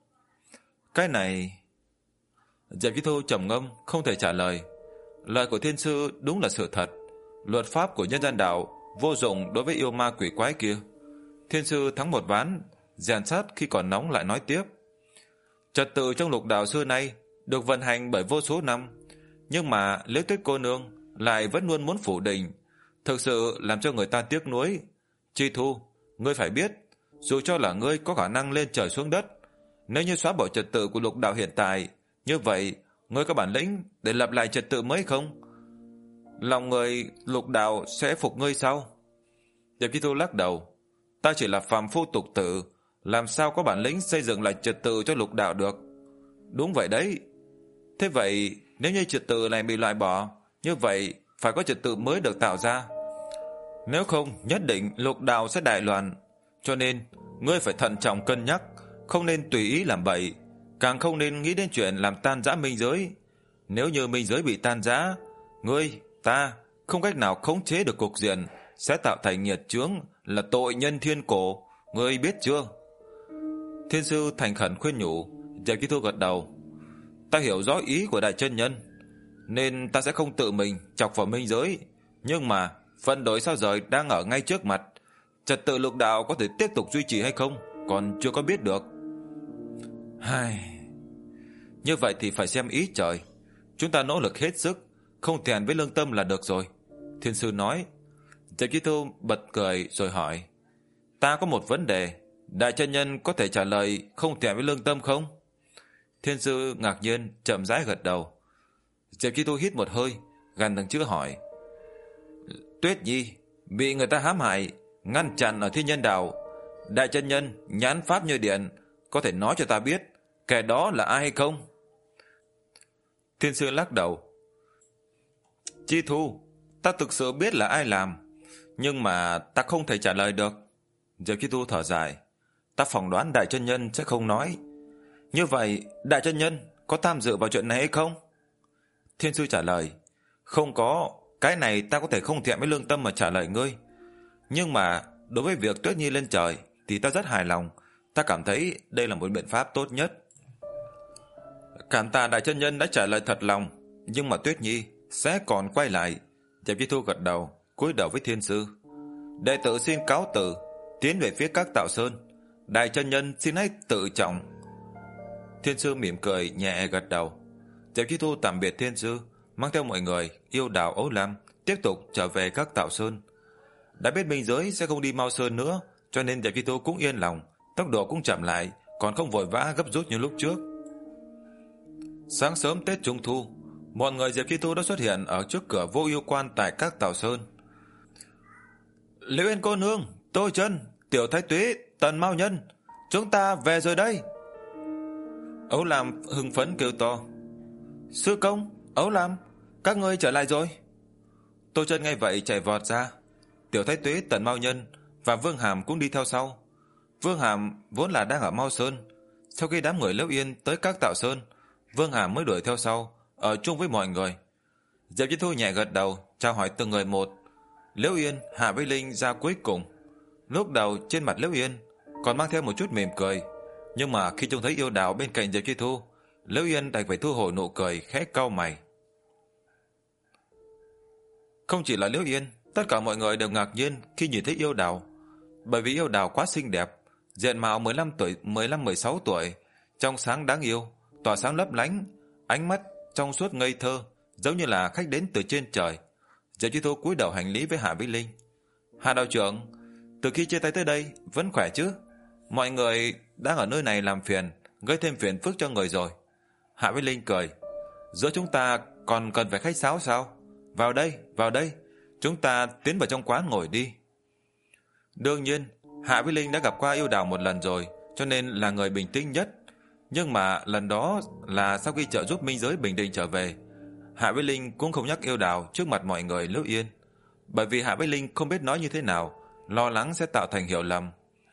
Cái này... Diệp Chi Thu trầm ngâm không thể trả lời. Lời của thiên sư đúng là sự thật. Luật pháp của nhân gian đạo vô dụng đối với yêu ma quỷ quái kia. Thiên sư thắng một ván, rèn sắt khi còn nóng lại nói tiếp. Trật tự trong lục đạo xưa nay được vận hành bởi vô số năm, nhưng mà Liễu Tuyết cô nương lại vẫn luôn muốn phủ định, thực sự làm cho người ta tiếc nuối. Chi Thu, ngươi phải biết, dù cho là ngươi có khả năng lên trời xuống đất, nếu như xóa bỏ trật tự của lục đạo hiện tại, như vậy ngươi có bản lĩnh để lập lại trật tự mới không? Lòng người lục đạo sẽ phục ngươi sao? Diệp Chi Thu lắc đầu. Ta chỉ là phàm phu tục tử, làm sao có bản lĩnh xây dựng lại trật tự cho lục đạo được? Đúng vậy đấy. Thế vậy nếu như trật tự này bị loại bỏ, như vậy phải có trật tự mới được tạo ra. Nếu không, nhất định lục đạo sẽ đại loạn. Cho nên ngươi phải thận trọng cân nhắc, không nên tùy ý làm bậy, càng không nên nghĩ đến chuyện làm tan rã minh giới. Nếu như minh giới bị tan rã, ngươi, ta không cách nào khống chế được cục diện, sẽ tạo thành nghiệt chướng, là tội nhân thiên cổ. Ngươi biết chưa? Thiên sư thành khẩn khuyên nhủ. Diệp Chi Thu gật đầu. Ta hiểu rõ ý của đại chân nhân, nên ta sẽ không tự mình chọc vào minh giới. Nhưng mà phân đổi sao rời đang ở ngay trước mặt, trật tự lục đạo có thể tiếp tục duy trì hay không còn chưa có biết được. Hai... Như vậy thì phải xem ý trời. Chúng ta nỗ lực hết sức, không thẹn với lương tâm là được rồi, thiên sư nói. Diệp Chi Thu bật cười rồi hỏi: Ta có một vấn đề, đại chân nhân có thể trả lời không thẹn với lương tâm không? Thiên sư ngạc nhiên chậm rãi gật đầu. Diệp Chi Thu hít một hơi, gằn từng chữ hỏi: Tuyết Nhi bị người ta hãm hại, ngăn chặn ở thiên nhân đạo, đại chân nhân nhãn pháp như điện, có thể nói cho ta biết kẻ đó là ai hay không? Thiên sư lắc đầu. Chi Thu, ta thực sự biết là ai làm, nhưng mà ta không thể trả lời được. Diệp Chi Thu thở dài. Ta phỏng đoán đại chân nhân sẽ không nói. Như vậy đại chân nhân có tham dự vào chuyện này hay không? Thiên sư trả lời: Không có. Cái này ta có thể không thẹn với lương tâm mà trả lời ngươi. Nhưng mà đối với việc Tuyết Nhi lên trời thì ta rất hài lòng. Ta cảm thấy đây là một biện pháp tốt nhất. Cảm tạ đại chân nhân đã trả lời thật lòng, nhưng mà Tuyết Nhi sẽ còn quay lại. Diệp Chi Thu gật đầu, cúi đầu với thiên sư. Đệ tử xin cáo từ, tiến về phía các Tạo Sơn. Đại chân nhân xin hãy tự trọng. Thiên sư mỉm cười nhẹ gật đầu. Diệp Chi Thu tạm biệt thiên sư, mang theo mọi người yêu đảo Ấu Lam tiếp tục trở về các Tạo Sơn. Đã biết minh giới sẽ không đi Mao Sơn nữa, cho nên Diệp Chi Thu cũng yên lòng, tốc độ cũng chậm lại, còn không vội vã gấp rút như lúc trước. Sáng sớm Tết Trung Thu, mọi người Diệp Chi Thu đã xuất hiện ở trước cửa Vô Yêu Quan tại các Tạo Sơn. Liễu Yên cô nương, Tô Chân, Tiểu Thái Tuế, Tần Mao Nhân, chúng ta về rồi đây. Ấu Lam hưng phấn kêu to. Sư công, Ấu Lam, các ngươi trở lại rồi. Tô Chân nghe vậy chạy vọt ra. Tiểu Thái Tuế, Tần Mao Nhân và Vương Hàm cũng đi theo sau. Vương Hàm vốn là đang ở Mao Sơn, sau khi đám người Liễu Yên tới các Tạo Sơn, Vương Hàm mới đuổi theo sau, ở chung với mọi người. Diệp Chi Thu nhẹ gật đầu, chào hỏi từng người một. Liễu Yên, Hạ Vây Linh ra cuối cùng. Lúc đầu trên mặt Liễu Yên còn mang theo một chút mỉm cười, nhưng mà khi trông thấy yêu đào bên cạnh Diệp Chi Thu, Liễu Yên đành phải thu hồi nụ cười, khẽ cau mày. Không chỉ là Liễu Yên, tất cả mọi người đều ngạc nhiên khi nhìn thấy yêu đào, bởi vì yêu đào quá xinh đẹp, diện mạo mười lăm tuổi, mười lăm mười sáu tuổi, trong sáng đáng yêu, tỏa sáng lấp lánh, ánh mắt trong suốt ngây thơ, giống như là khách đến từ trên trời. Diệp Chi Thu cúi đầu hành lễ với Hạ Vĩ Linh. Hạ đạo trưởng, từ khi chia tay tới đây vẫn khỏe chứ? Mọi người đang ở nơi này làm phiền, gây thêm phiền phức cho người rồi. Hạ Vĩ Linh cười. Giữa chúng ta còn cần phải khách sáo sao? Vào đây, vào đây, chúng ta tiến vào trong quán ngồi đi. Đương nhiên, Hạ Vĩ Linh đã gặp qua Yêu Đào một lần rồi, cho nên là người bình tĩnh nhất. Nhưng mà lần đó là sau khi trợ giúp minh giới bình định trở về, Hạ Vĩ Linh cũng không nhắc Yêu Đào trước mặt mọi người Lữ Yên, bởi vì Hạ Vĩ Linh không biết nói như thế nào, lo lắng sẽ tạo thành hiểu lầm.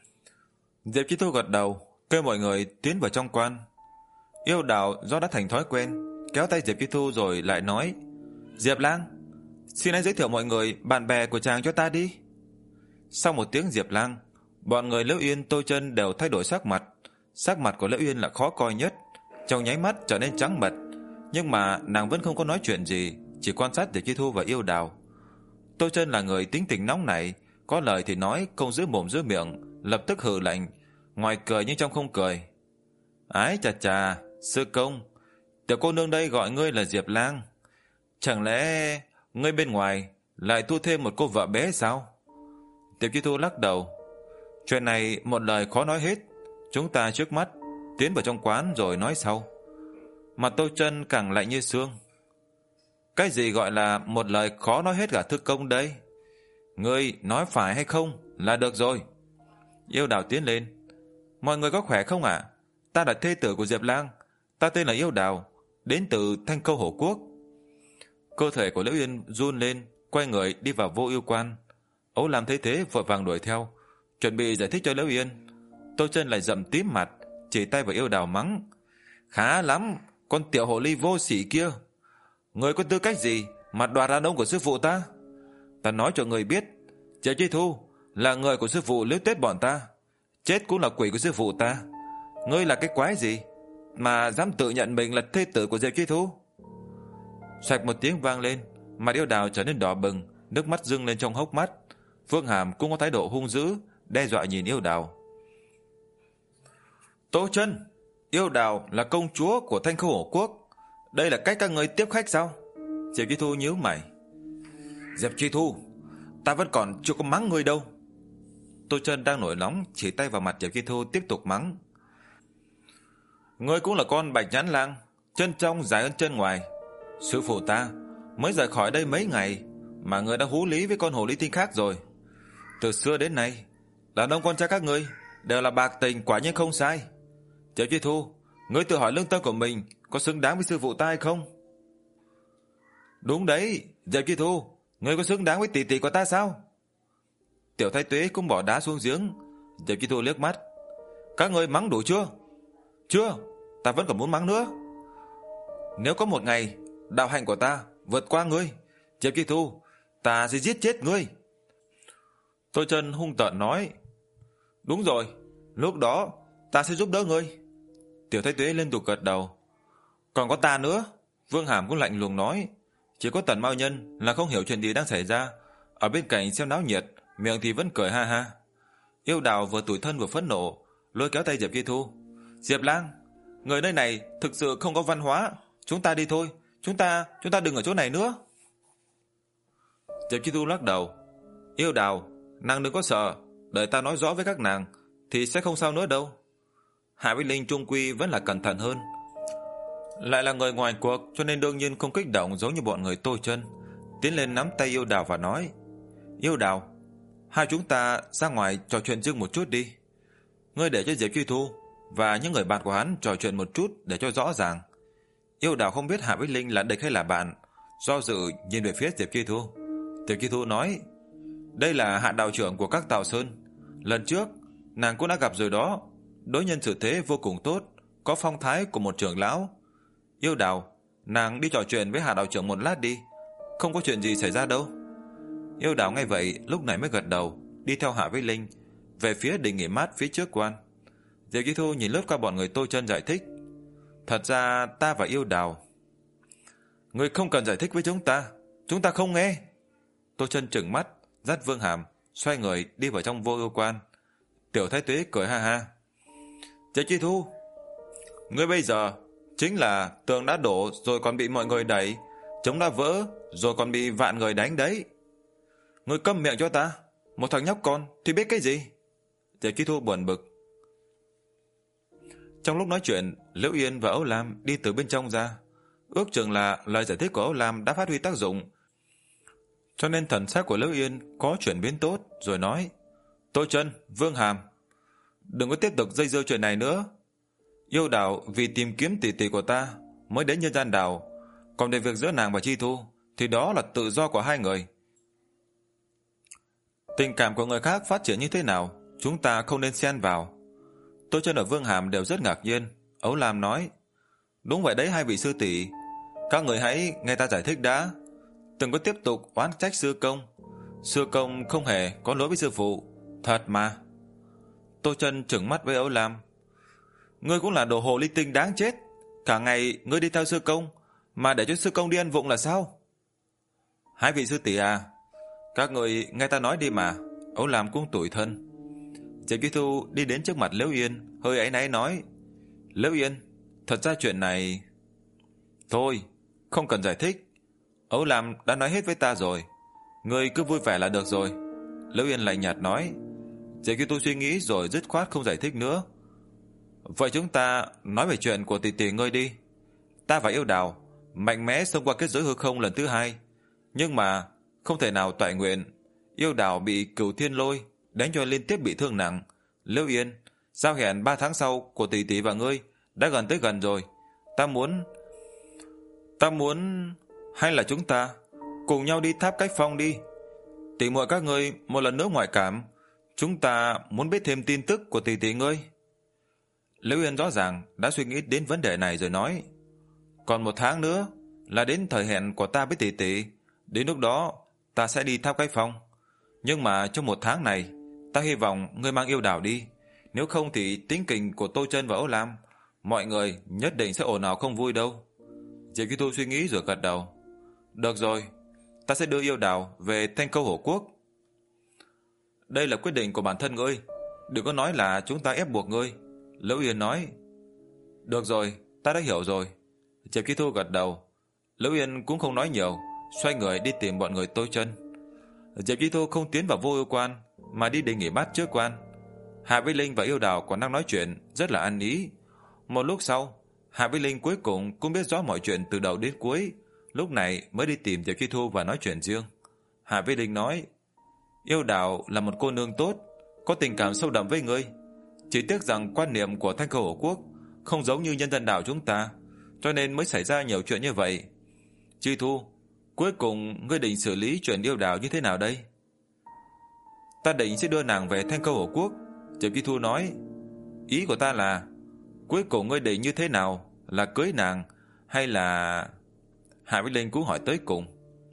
Diệp Chi Thu gật đầu, kêu mọi người tiến vào trong quan. Yêu Đào do đã thành thói quen, kéo tay Diệp Chi Thu rồi lại nói: Diệp Lang, xin anh giới thiệu mọi người bạn bè của chàng cho ta đi. Sau một tiếng Diệp Lang, bọn người Liễu Yên, Tô Chân đều thay đổi sắc mặt. Sắc mặt của Liễu Yên là khó coi nhất, trong nháy mắt trở nên trắng bệch, nhưng mà nàng vẫn không có nói chuyện gì, chỉ quan sát Diệp Chi Thu và Yêu Đào. Tô Chân là người tính tình nóng nảy, có lời thì nói, không giữ mồm giữ miệng, lập tức hừ lạnh, ngoài cười nhưng trong không cười. Ái chà chà, sư công, tiểu cô nương đây gọi ngươi là Diệp Lang, chẳng lẽ ngươi bên ngoài lại tu thêm một cô vợ bé sao? Diệp Chi Thu lắc đầu. Chuyện này một lời khó nói hết, chúng ta trước mắt tiến vào trong quán rồi nói sau. Mặt Tô Chân càng lạnh như xương. Cái gì gọi là một lời khó nói hết cả thư công đây? Ngươi nói phải hay không là được rồi. Yêu Đào tiến lên. Mọi người có khỏe không ạ? À? Ta là thê tử của Diệp Lang, ta tên là Yêu Đào, đến từ Thanh Câu Hổ Quốc. Cơ thể của Liễu Yên run lên, quay người đi vào Vô Ưu Quan. Âu Lam thấy thế vội vàng đuổi theo, chuẩn bị giải thích cho Liễu Yên. Tô Chân lại giận tím mặt, chỉ tay vào Yêu Đào mắng: Khá lắm, con tiểu hồ ly vô sỉ kia, ngươi có tư cách gì mà đoạt đàn ông của sư phụ ta? Ta nói cho ngươi biết, Diệp Chi Thu là người của sư phụ Liễu Tuyết bọn ta, chết cũng là quỷ của sư phụ ta. Ngươi là cái quái gì mà dám tự nhận mình là thê tử của Diệp Chi Thu? Xoạch một tiếng vang lên, mặt Yêu Đào trở nên đỏ bừng, nước mắt dưng lên trong hốc mắt. Vương Hàm cũng có thái độ hung dữ, đe dọa nhìn Yêu Đào. Tô Chân, Yêu Đào là công chúa của Thanh Câu Hổ Quốc, đây là cách các ngươi tiếp khách sao? Diệp Chi Thu nhíu mày. Diệp Chi Thu, ta vẫn còn chưa có mắng ngươi đâu. Tô Chân đang nổi nóng, chỉ tay vào mặt Diệp Chi Thu tiếp tục mắng. Ngươi cũng là con bạch nhãn lang, chân trong dài hơn chân ngoài. Sư phụ ta mới rời khỏi đây mấy ngày mà ngươi đã hú lý với con hồ ly tinh khác rồi. Từ xưa đến nay, đàn ông con trai các ngươi đều là bạc tình, quả nhiên không sai. Diệp Chi Thu, ngươi tự hỏi lương tâm của mình có xứng đáng với sư phụ ta hay không? Đúng đấy, Diệp Chi Thu, ngươi có xứng đáng với tỷ tỷ của ta sao? Tiểu Thái Tuế cũng bỏ đá xuống giếng. Diệp Chi Thu liếc mắt. Các ngươi mắng đủ chưa? Chưa, ta vẫn còn muốn mắng nữa. Nếu có một ngày đạo hạnh của ta vượt qua ngươi, Diệp Chi Thu, ta sẽ giết chết ngươi. Tô Chân hung tợn nói. Đúng rồi, lúc đó ta sẽ giúp đỡ ngươi. Tiểu Thái Tuế liên tục gật đầu. Còn có ta nữa, Vương Hàm cũng lạnh lùng nói. Chỉ có Tần Mao Nhân là không hiểu chuyện gì đang xảy ra, ở bên cạnh xem náo nhiệt, miệng thì vẫn cười ha ha. Yêu Đào vừa tủi thân vừa phẫn nộ, lôi kéo tay Diệp Chi Thu. Diệp Lang, người nơi này thực sự không có văn hóa, chúng ta đi thôi, chúng ta chúng ta đừng ở chỗ này nữa. Diệp Chi Thu lắc đầu. Yêu Đào, nàng đừng có sợ, đợi ta nói rõ với các nàng thì sẽ không sao nữa đâu. Hạ Vĩ Linh trung quy vẫn là cẩn thận hơn, lại là người ngoài cuộc, cho nên đương nhiên không kích động giống như bọn người Tô Chân. Tiến lên nắm tay Yêu Đào và nói: Yêu Đào, hai chúng ta ra ngoài trò chuyện riêng một chút đi. Ngươi để cho Diệp Chi Thu và những người bạn của hắn trò chuyện một chút để cho rõ ràng. Yêu Đào không biết Hạ Vĩ Linh là địch hay là bạn, do dự nhìn về phía Diệp Chi Thu. Diệp Chi Thu nói: Đây là Hạ đạo trưởng của các Tào Sơn, lần trước nàng cũng đã gặp rồi đó, đối nhân xử thế vô cùng tốt, có phong thái của một trưởng lão. Yêu Đào, nàng đi trò chuyện với Hạ đạo trưởng một lát đi, không có chuyện gì xảy ra đâu. Yêu Đào nghe vậy lúc này mới gật đầu, đi theo Hạ Vĩ Linh về phía đình nghỉ mát phía trước quan. Diệp Chi Thu nhìn lướt qua bọn người Tô Chân giải thích: Thật ra ta và Yêu Đào. Ngươi không cần giải thích với chúng ta, chúng ta không nghe. Tô Chân trừng mắt, dắt Vương Hàm xoay người đi vào trong Vô Ưu Quan. Tiểu Thái Tuế cười ha ha. Diệp Chi Thu, Ngươi bây giờ chính là tường đã đổ rồi còn bị mọi người đẩy, trống đã vỡ rồi còn bị vạn người đánh đấy. Ngươi câm miệng cho ta, một thằng nhóc con thì biết cái gì? Diệp Chi Thu buồn bực. Trong lúc nói chuyện, Liễu Yên và Âu Lam đi từ bên trong ra. Ước chừng là lời giải thích của Âu Lam đã phát huy tác dụng, cho nên thần sắc của Liễu Yên có chuyển biến tốt, rồi nói: Tô Chân, Vương Hàm, đừng có tiếp tục dây dưa chuyện này nữa. Yêu Đào vì tìm kiếm tỷ tỷ của ta mới đến nhân gian đảo, còn về việc giữa nàng và Chi Thu thì đó là tự do của hai người. Tình cảm của người khác phát triển như thế nào, chúng ta không nên xen vào. Tô Chân và Vương Hàm đều rất ngạc nhiên. Ấu Lam nói: Đúng vậy đấy hai vị sư tỷ, các người hãy nghe ta giải thích đã. Đừng có tiếp tục oán trách sư công. Sư công không hề có lỗi với sư phụ, thật mà. Tô Chân trừng mắt với Ấu Lam: Ngươi cũng là đồ hồ ly tinh đáng chết, cả ngày ngươi đi theo sư công mà để cho sư công đi ăn vụng là sao? Hai vị sư tỷ à, các người nghe ta nói đi mà. Ấu Lam cũng tủi thân. Diệp Chi Thu đi đến trước mặt Liễu Yên, hơi áy náy nói: Liễu Yên, thật ra chuyện này... Thôi, không cần giải thích. Ấu Lam đã nói hết với ta rồi, ngươi cứ vui vẻ là được rồi. Liễu Yên lạnh nhạt nói. Diệp Chi Thu suy nghĩ rồi dứt khoát không giải thích nữa. Vậy chúng ta nói về chuyện của tỷ tỷ ngươi đi. Ta và Yêu Đào mạnh mẽ xông qua kết giới hư không lần thứ hai, nhưng mà không thể nào toại nguyện. Yêu Đào bị Cửu Thiên Lôi đánh cho liên tiếp bị thương nặng. Liễu Yên, giao hẹn ba tháng sau của tỷ tỷ và ngươi đã gần tới gần rồi. Ta muốn... Ta muốn... Hay là chúng ta cùng nhau đi tháp Cách Phong đi. Tỷ muội các ngươi một lần nữa ngoại cảm. Chúng ta muốn biết thêm tin tức của tỷ tỷ ngươi. Liễu Yên rõ ràng đã suy nghĩ đến vấn đề này rồi nói: Còn một tháng nữa là đến thời hẹn của ta với tỷ tỷ. Đến lúc đó ta sẽ đi tháp Cách Phong. Nhưng mà trong một tháng này ta hy vọng ngươi mang Yêu Đào đi. Nếu không thì tính tình của Tô Chân và Âu Lam, mọi người nhất định sẽ ồn ào không vui đâu. Diệp Chi Thu suy nghĩ rồi gật đầu. Được rồi, ta sẽ đưa Yêu Đào về Thanh Câu Hổ Quốc. Đây là quyết định của bản thân ngươi, đừng có nói là chúng ta ép buộc ngươi. Liễu Yên nói. Được rồi, ta đã hiểu rồi. Diệp Chi Thu gật đầu. Liễu Yên cũng không nói nhiều, xoay người đi tìm bọn người Tô Chân. Diệp Chi Thu không tiến vào Vô Ưu Quan mà đi đề nghỉ mát trước quan. Hạ Vĩ Linh và Yêu Đào còn đang nói chuyện rất là ăn ý. Một lúc sau, Hạ Vĩ Linh cuối cùng cũng biết rõ mọi chuyện từ đầu đến cuối, lúc này mới đi tìm Diệp Chi Thu và nói chuyện riêng. Hạ Vĩ Linh nói: Yêu Đào là một cô nương tốt, có tình cảm sâu đậm với ngươi. Chỉ tiếc rằng quan niệm của Thanh Câu Hổ Quốc không giống như nhân dân đảo chúng ta, cho nên mới xảy ra nhiều chuyện như vậy. Chi Thu, cuối cùng ngươi định xử lý chuyện Yêu Đào như thế nào đây? Ta định sẽ đưa nàng về Thanh Câu Hổ Quốc. Diệp Chi Thu nói. Ý của ta là cuối cùng ngươi định như thế nào, là cưới nàng hay là... Hạ Vĩ Linh cũng hỏi tới cùng.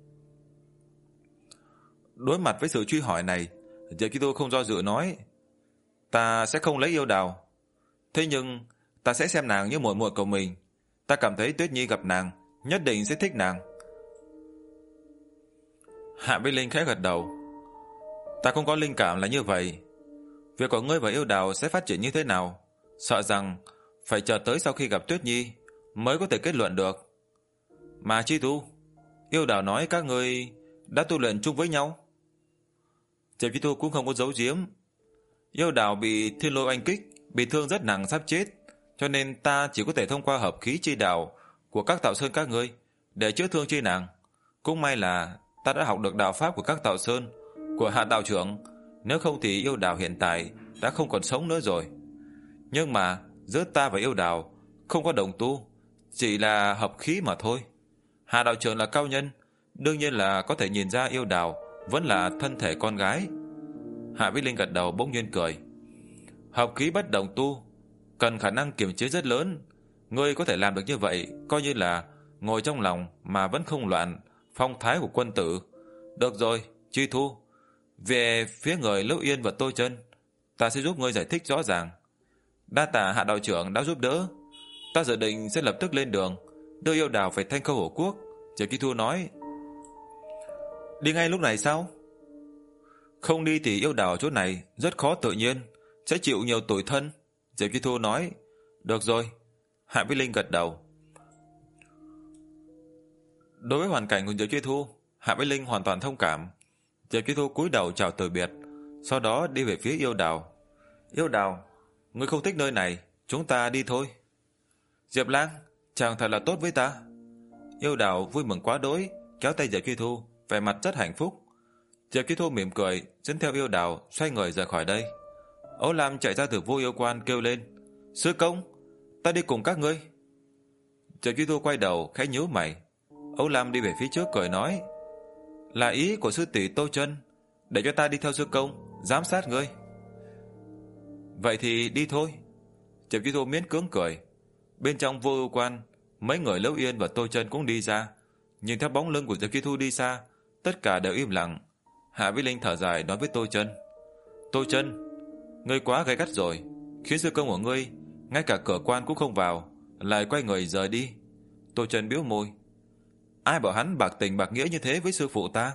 Đối mặt với sự truy hỏi này, Diệp Chi Thu không do dự nói: Ta sẽ không lấy Yêu Đào, thế nhưng ta sẽ xem nàng như muội muội của mình. Ta cảm thấy Tuyết Nhi gặp nàng nhất định sẽ thích nàng. Hạ Vĩ Linh khẽ gật đầu. Ta không có linh cảm là như vậy. Việc của ngươi và Yêu Đào sẽ phát triển như thế nào, sợ rằng phải chờ tới sau khi gặp Tuyết Nhi mới có thể kết luận được. Mà Chi Thu, Yêu Đào nói các ngươi đã tu luyện chung với nhau. Diệp Chi Thu cũng không có giấu giếm. Yêu Đào bị Thiên Lôi oanh kích, bị thương rất nặng sắp chết, cho nên ta chỉ có thể thông qua hợp khí chi đạo của các tạo sơn các ngươi để chữa thương chi nàng. Cũng may là ta đã học được đạo pháp của các tạo sơn của Hạ đạo trưởng, nếu không thì Yêu Đào hiện tại đã không còn sống nữa rồi. Nhưng mà giữa ta và Yêu Đào không có đồng tu, chỉ là hợp khí mà thôi. Hạ đạo trưởng là cao nhân, đương nhiên là có thể nhìn ra Yêu Đào vẫn là thân thể con gái. Hạ Vĩ Linh gật đầu bỗng nhiên cười. Hợp khí bất đồng tu cần khả năng kiềm chế rất lớn. Ngươi có thể làm được như vậy, coi như là ngồi trong lòng mà vẫn không loạn, phong thái của quân tử. Được rồi, Chi Thu, về phía người Liễu Yên và Tô Chân, ta sẽ giúp ngươi giải thích rõ ràng. Đa tạ Hạ đạo trưởng đã giúp đỡ. Ta dự định sẽ lập tức lên đường đưa Yêu Đào về Thanh Câu Hổ Quốc. Diệp Chi Thu nói. Đi ngay lúc này sao? Không đi thì Yêu Đào ở chỗ này rất khó tự nhiên, sẽ chịu nhiều tủi thân. Diệp Chi Thu nói. Được rồi. Hạ Vĩ Linh gật đầu. Đối với hoàn cảnh của Diệp Chi Thu, Hạ Vĩ Linh hoàn toàn thông cảm. Diệp Chi Thu cúi đầu chào từ biệt, sau đó đi về phía Yêu Đào. Yêu Đào, ngươi không thích nơi này, chúng ta đi thôi. Diệp Lang, chàng thật là tốt với ta. Yêu Đào vui mừng quá đỗi, kéo tay Diệp Chi Thu, vẻ mặt rất hạnh phúc. Diệp Chi Thu mỉm cười, dẫn theo Yêu Đào xoay người rời khỏi đây. Âu Lam chạy ra từ Vô Yêu Quan kêu lên, sư công, ta đi cùng các ngươi. Diệp Chi Thu quay đầu khẽ nhíu mày. Âu Lam đi về phía trước cười nói, là ý của sư tỷ Tô Chân, để cho ta đi theo sư công giám sát ngươi. Vậy thì đi thôi. Diệp Chi Thu miễn cưỡng cười. Bên trong Vô Ưu Quan, mấy người Lâu Yên và Tô Chân cũng đi ra. Nhìn theo bóng lưng của Diệp Chi Thu đi xa, tất cả đều im lặng. Hạ Vĩ Linh thở dài nói với Tô Chân, Tô Chân, ngươi quá gay gắt rồi, khiến sư công của ngươi ngay cả cửa quan cũng không vào, lại quay người rời đi. Tô Chân bĩu môi, ai bảo hắn bạc tình bạc nghĩa như thế với sư phụ ta?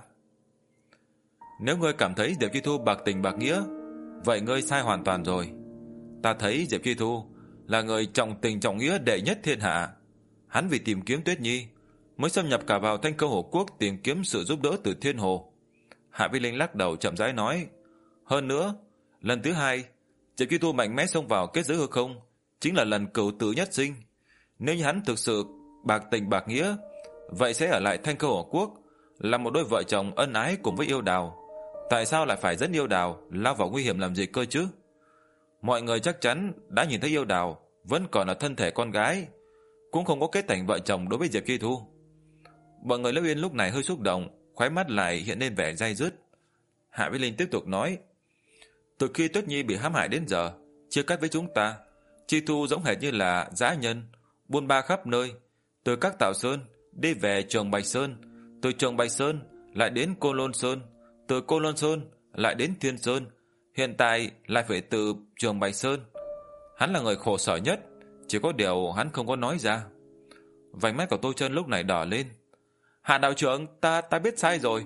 Nếu ngươi cảm thấy Diệp Chi Thu bạc tình bạc nghĩa, vậy ngươi sai hoàn toàn rồi. Ta thấy Diệp Chi Thu là người trọng tình trọng nghĩa đệ nhất thiên hạ. Hắn vì tìm kiếm Tuyết Nhi mới xâm nhập cả vào Thanh Câu Hồ Quốc tìm kiếm sự giúp đỡ từ Thiên Hồ. Hạ Vĩ Linh lắc đầu chậm rãi nói, hơn nữa, lần thứ hai Diệp Chi Thu mạnh mẽ xông vào kết giới hư không chính là lần cửu tử nhất sinh. Nếu như hắn thực sự bạc tình bạc nghĩa, vậy sẽ ở lại Thanh Câu Hồ Quốc là một đôi vợ chồng ân ái cùng với Yêu Đào. Tại sao lại phải dẫn Yêu Đào lao vào nguy hiểm làm gì cơ chứ? Mọi người chắc chắn đã nhìn thấy Yêu Đào vẫn còn là thân thể con gái, cũng không có kết thành vợ chồng đối với Diệp Chi Thu. Mọi người Lâu Yên lúc này hơi xúc động, khóe mắt lại hiện lên vẻ day dứt. Hạ Vĩ Linh tiếp tục nói, từ khi Tuyết Nhi bị hãm hại đến giờ, chia cắt với chúng ta, Chi Thu giống hệt như là dã nhân, buôn ba khắp nơi, từ các Tạo Sơn đi về Trường Bạch Sơn, từ Trường Bạch Sơn lại đến Côn Lôn Sơn, từ Côn Lôn Sơn lại đến Thiên Sơn, hiện tại lại phải từ Trường Bạch Sơn. Hắn là người khổ sở nhất, chỉ có điều hắn không có nói ra. Vành mắt của Tô Chân lúc này đỏ lên. Hạ đạo trưởng, ta ta biết sai rồi.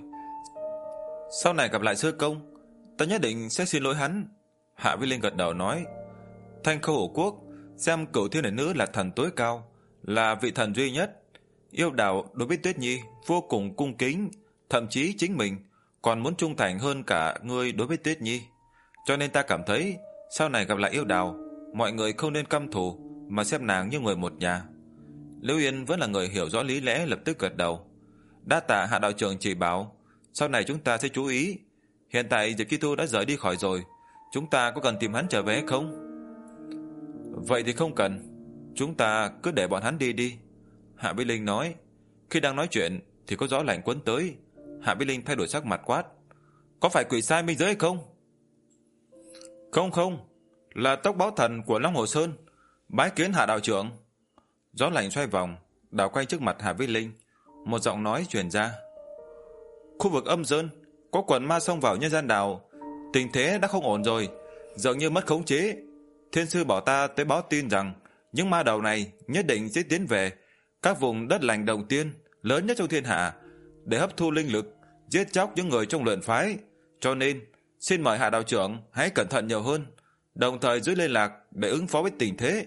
Sau này gặp lại sư công, ta nhất định sẽ xin lỗi hắn. Hạ Vĩ Linh gật đầu nói, Thanh Khâu Hổ Quốc xem Cửu Thiên Nữ Nữ là thần tối cao, là vị thần duy nhất. Yêu Đào đối với Tuyết Nhi vô cùng cung kính, thậm chí chính mình còn muốn trung thành hơn cả ngươi đối với Tuyết Nhi. Cho nên ta cảm thấy sau này gặp lại Yêu Đào, mọi người không nên căm thù mà xem nàng như người một nhà. Lưu Yên vẫn là người hiểu rõ lý lẽ, lập tức gật đầu. Đa tạ Hạ đạo trưởng chỉ bảo, sau này chúng ta sẽ chú ý. Hiện tại Diệp Chi Thu đã rời đi khỏi rồi, chúng ta có cần tìm hắn trở về không? Vậy thì không cần, chúng ta cứ để bọn hắn đi đi. Hạ Vĩ Linh nói. Khi đang nói chuyện thì có gió lạnh quấn tới. Hạ Vĩ Linh thay đổi sắc mặt quát, có phải quỷ sai minh giới hay không? Không không, là tốc báo thần của Long Hồ Sơn, bái kiến Hạ đạo trưởng. Gió lạnh xoay vòng đảo quanh trước mặt Hạ Vĩ Linh. Một giọng nói truyền ra, khu vực âm sơn có quần ma xông vào nhân gian đảo, tình thế đã không ổn rồi, dường như mất khống chế. Thiên sư bảo ta tới báo tin rằng những ma đầu này nhất định sẽ tiến về các vùng đất lành đầu tiên lớn nhất trong thiên hạ để hấp thu linh lực, giết chóc những người trong luyện phái. Cho nên xin mời Hạ đạo trưởng hãy cẩn thận nhiều hơn, đồng thời giữ liên lạc để ứng phó với tình thế.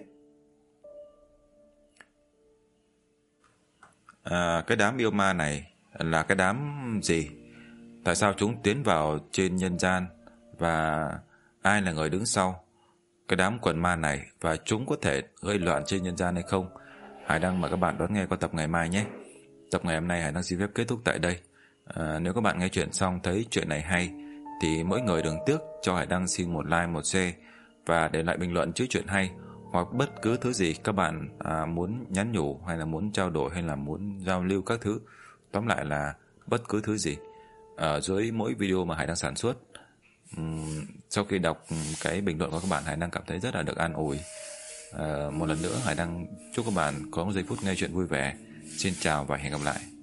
À, cái đám yêu ma này là cái đám gì? Tại sao chúng tiến vào trên nhân gian, và ai là người đứng sau cái đám quần ma này, và chúng có thể gây loạn trên nhân gian hay không? Hải Đăng mời các bạn đón nghe qua tập ngày mai nhé. Tập ngày hôm nay Hải Đăng xin phép kết thúc tại đây. À, nếu các bạn nghe chuyện xong thấy chuyện này hay thì mỗi người đừng tiếc cho Hải Đăng xin một like, một share và để lại bình luận chữ chuyện hay, hoặc bất cứ thứ gì các bạn à, muốn nhắn nhủ hay là muốn trao đổi hay là muốn giao lưu các thứ. Tóm lại là bất cứ thứ gì ở dưới mỗi video mà Hải Đăng sản xuất. Uhm, sau khi đọc cái bình luận của các bạn, Hải Đăng cảm thấy rất là được an ủi. À, một lần nữa Hải Đăng chúc các bạn có một giây phút nghe chuyện vui vẻ. Xin chào và hẹn gặp lại.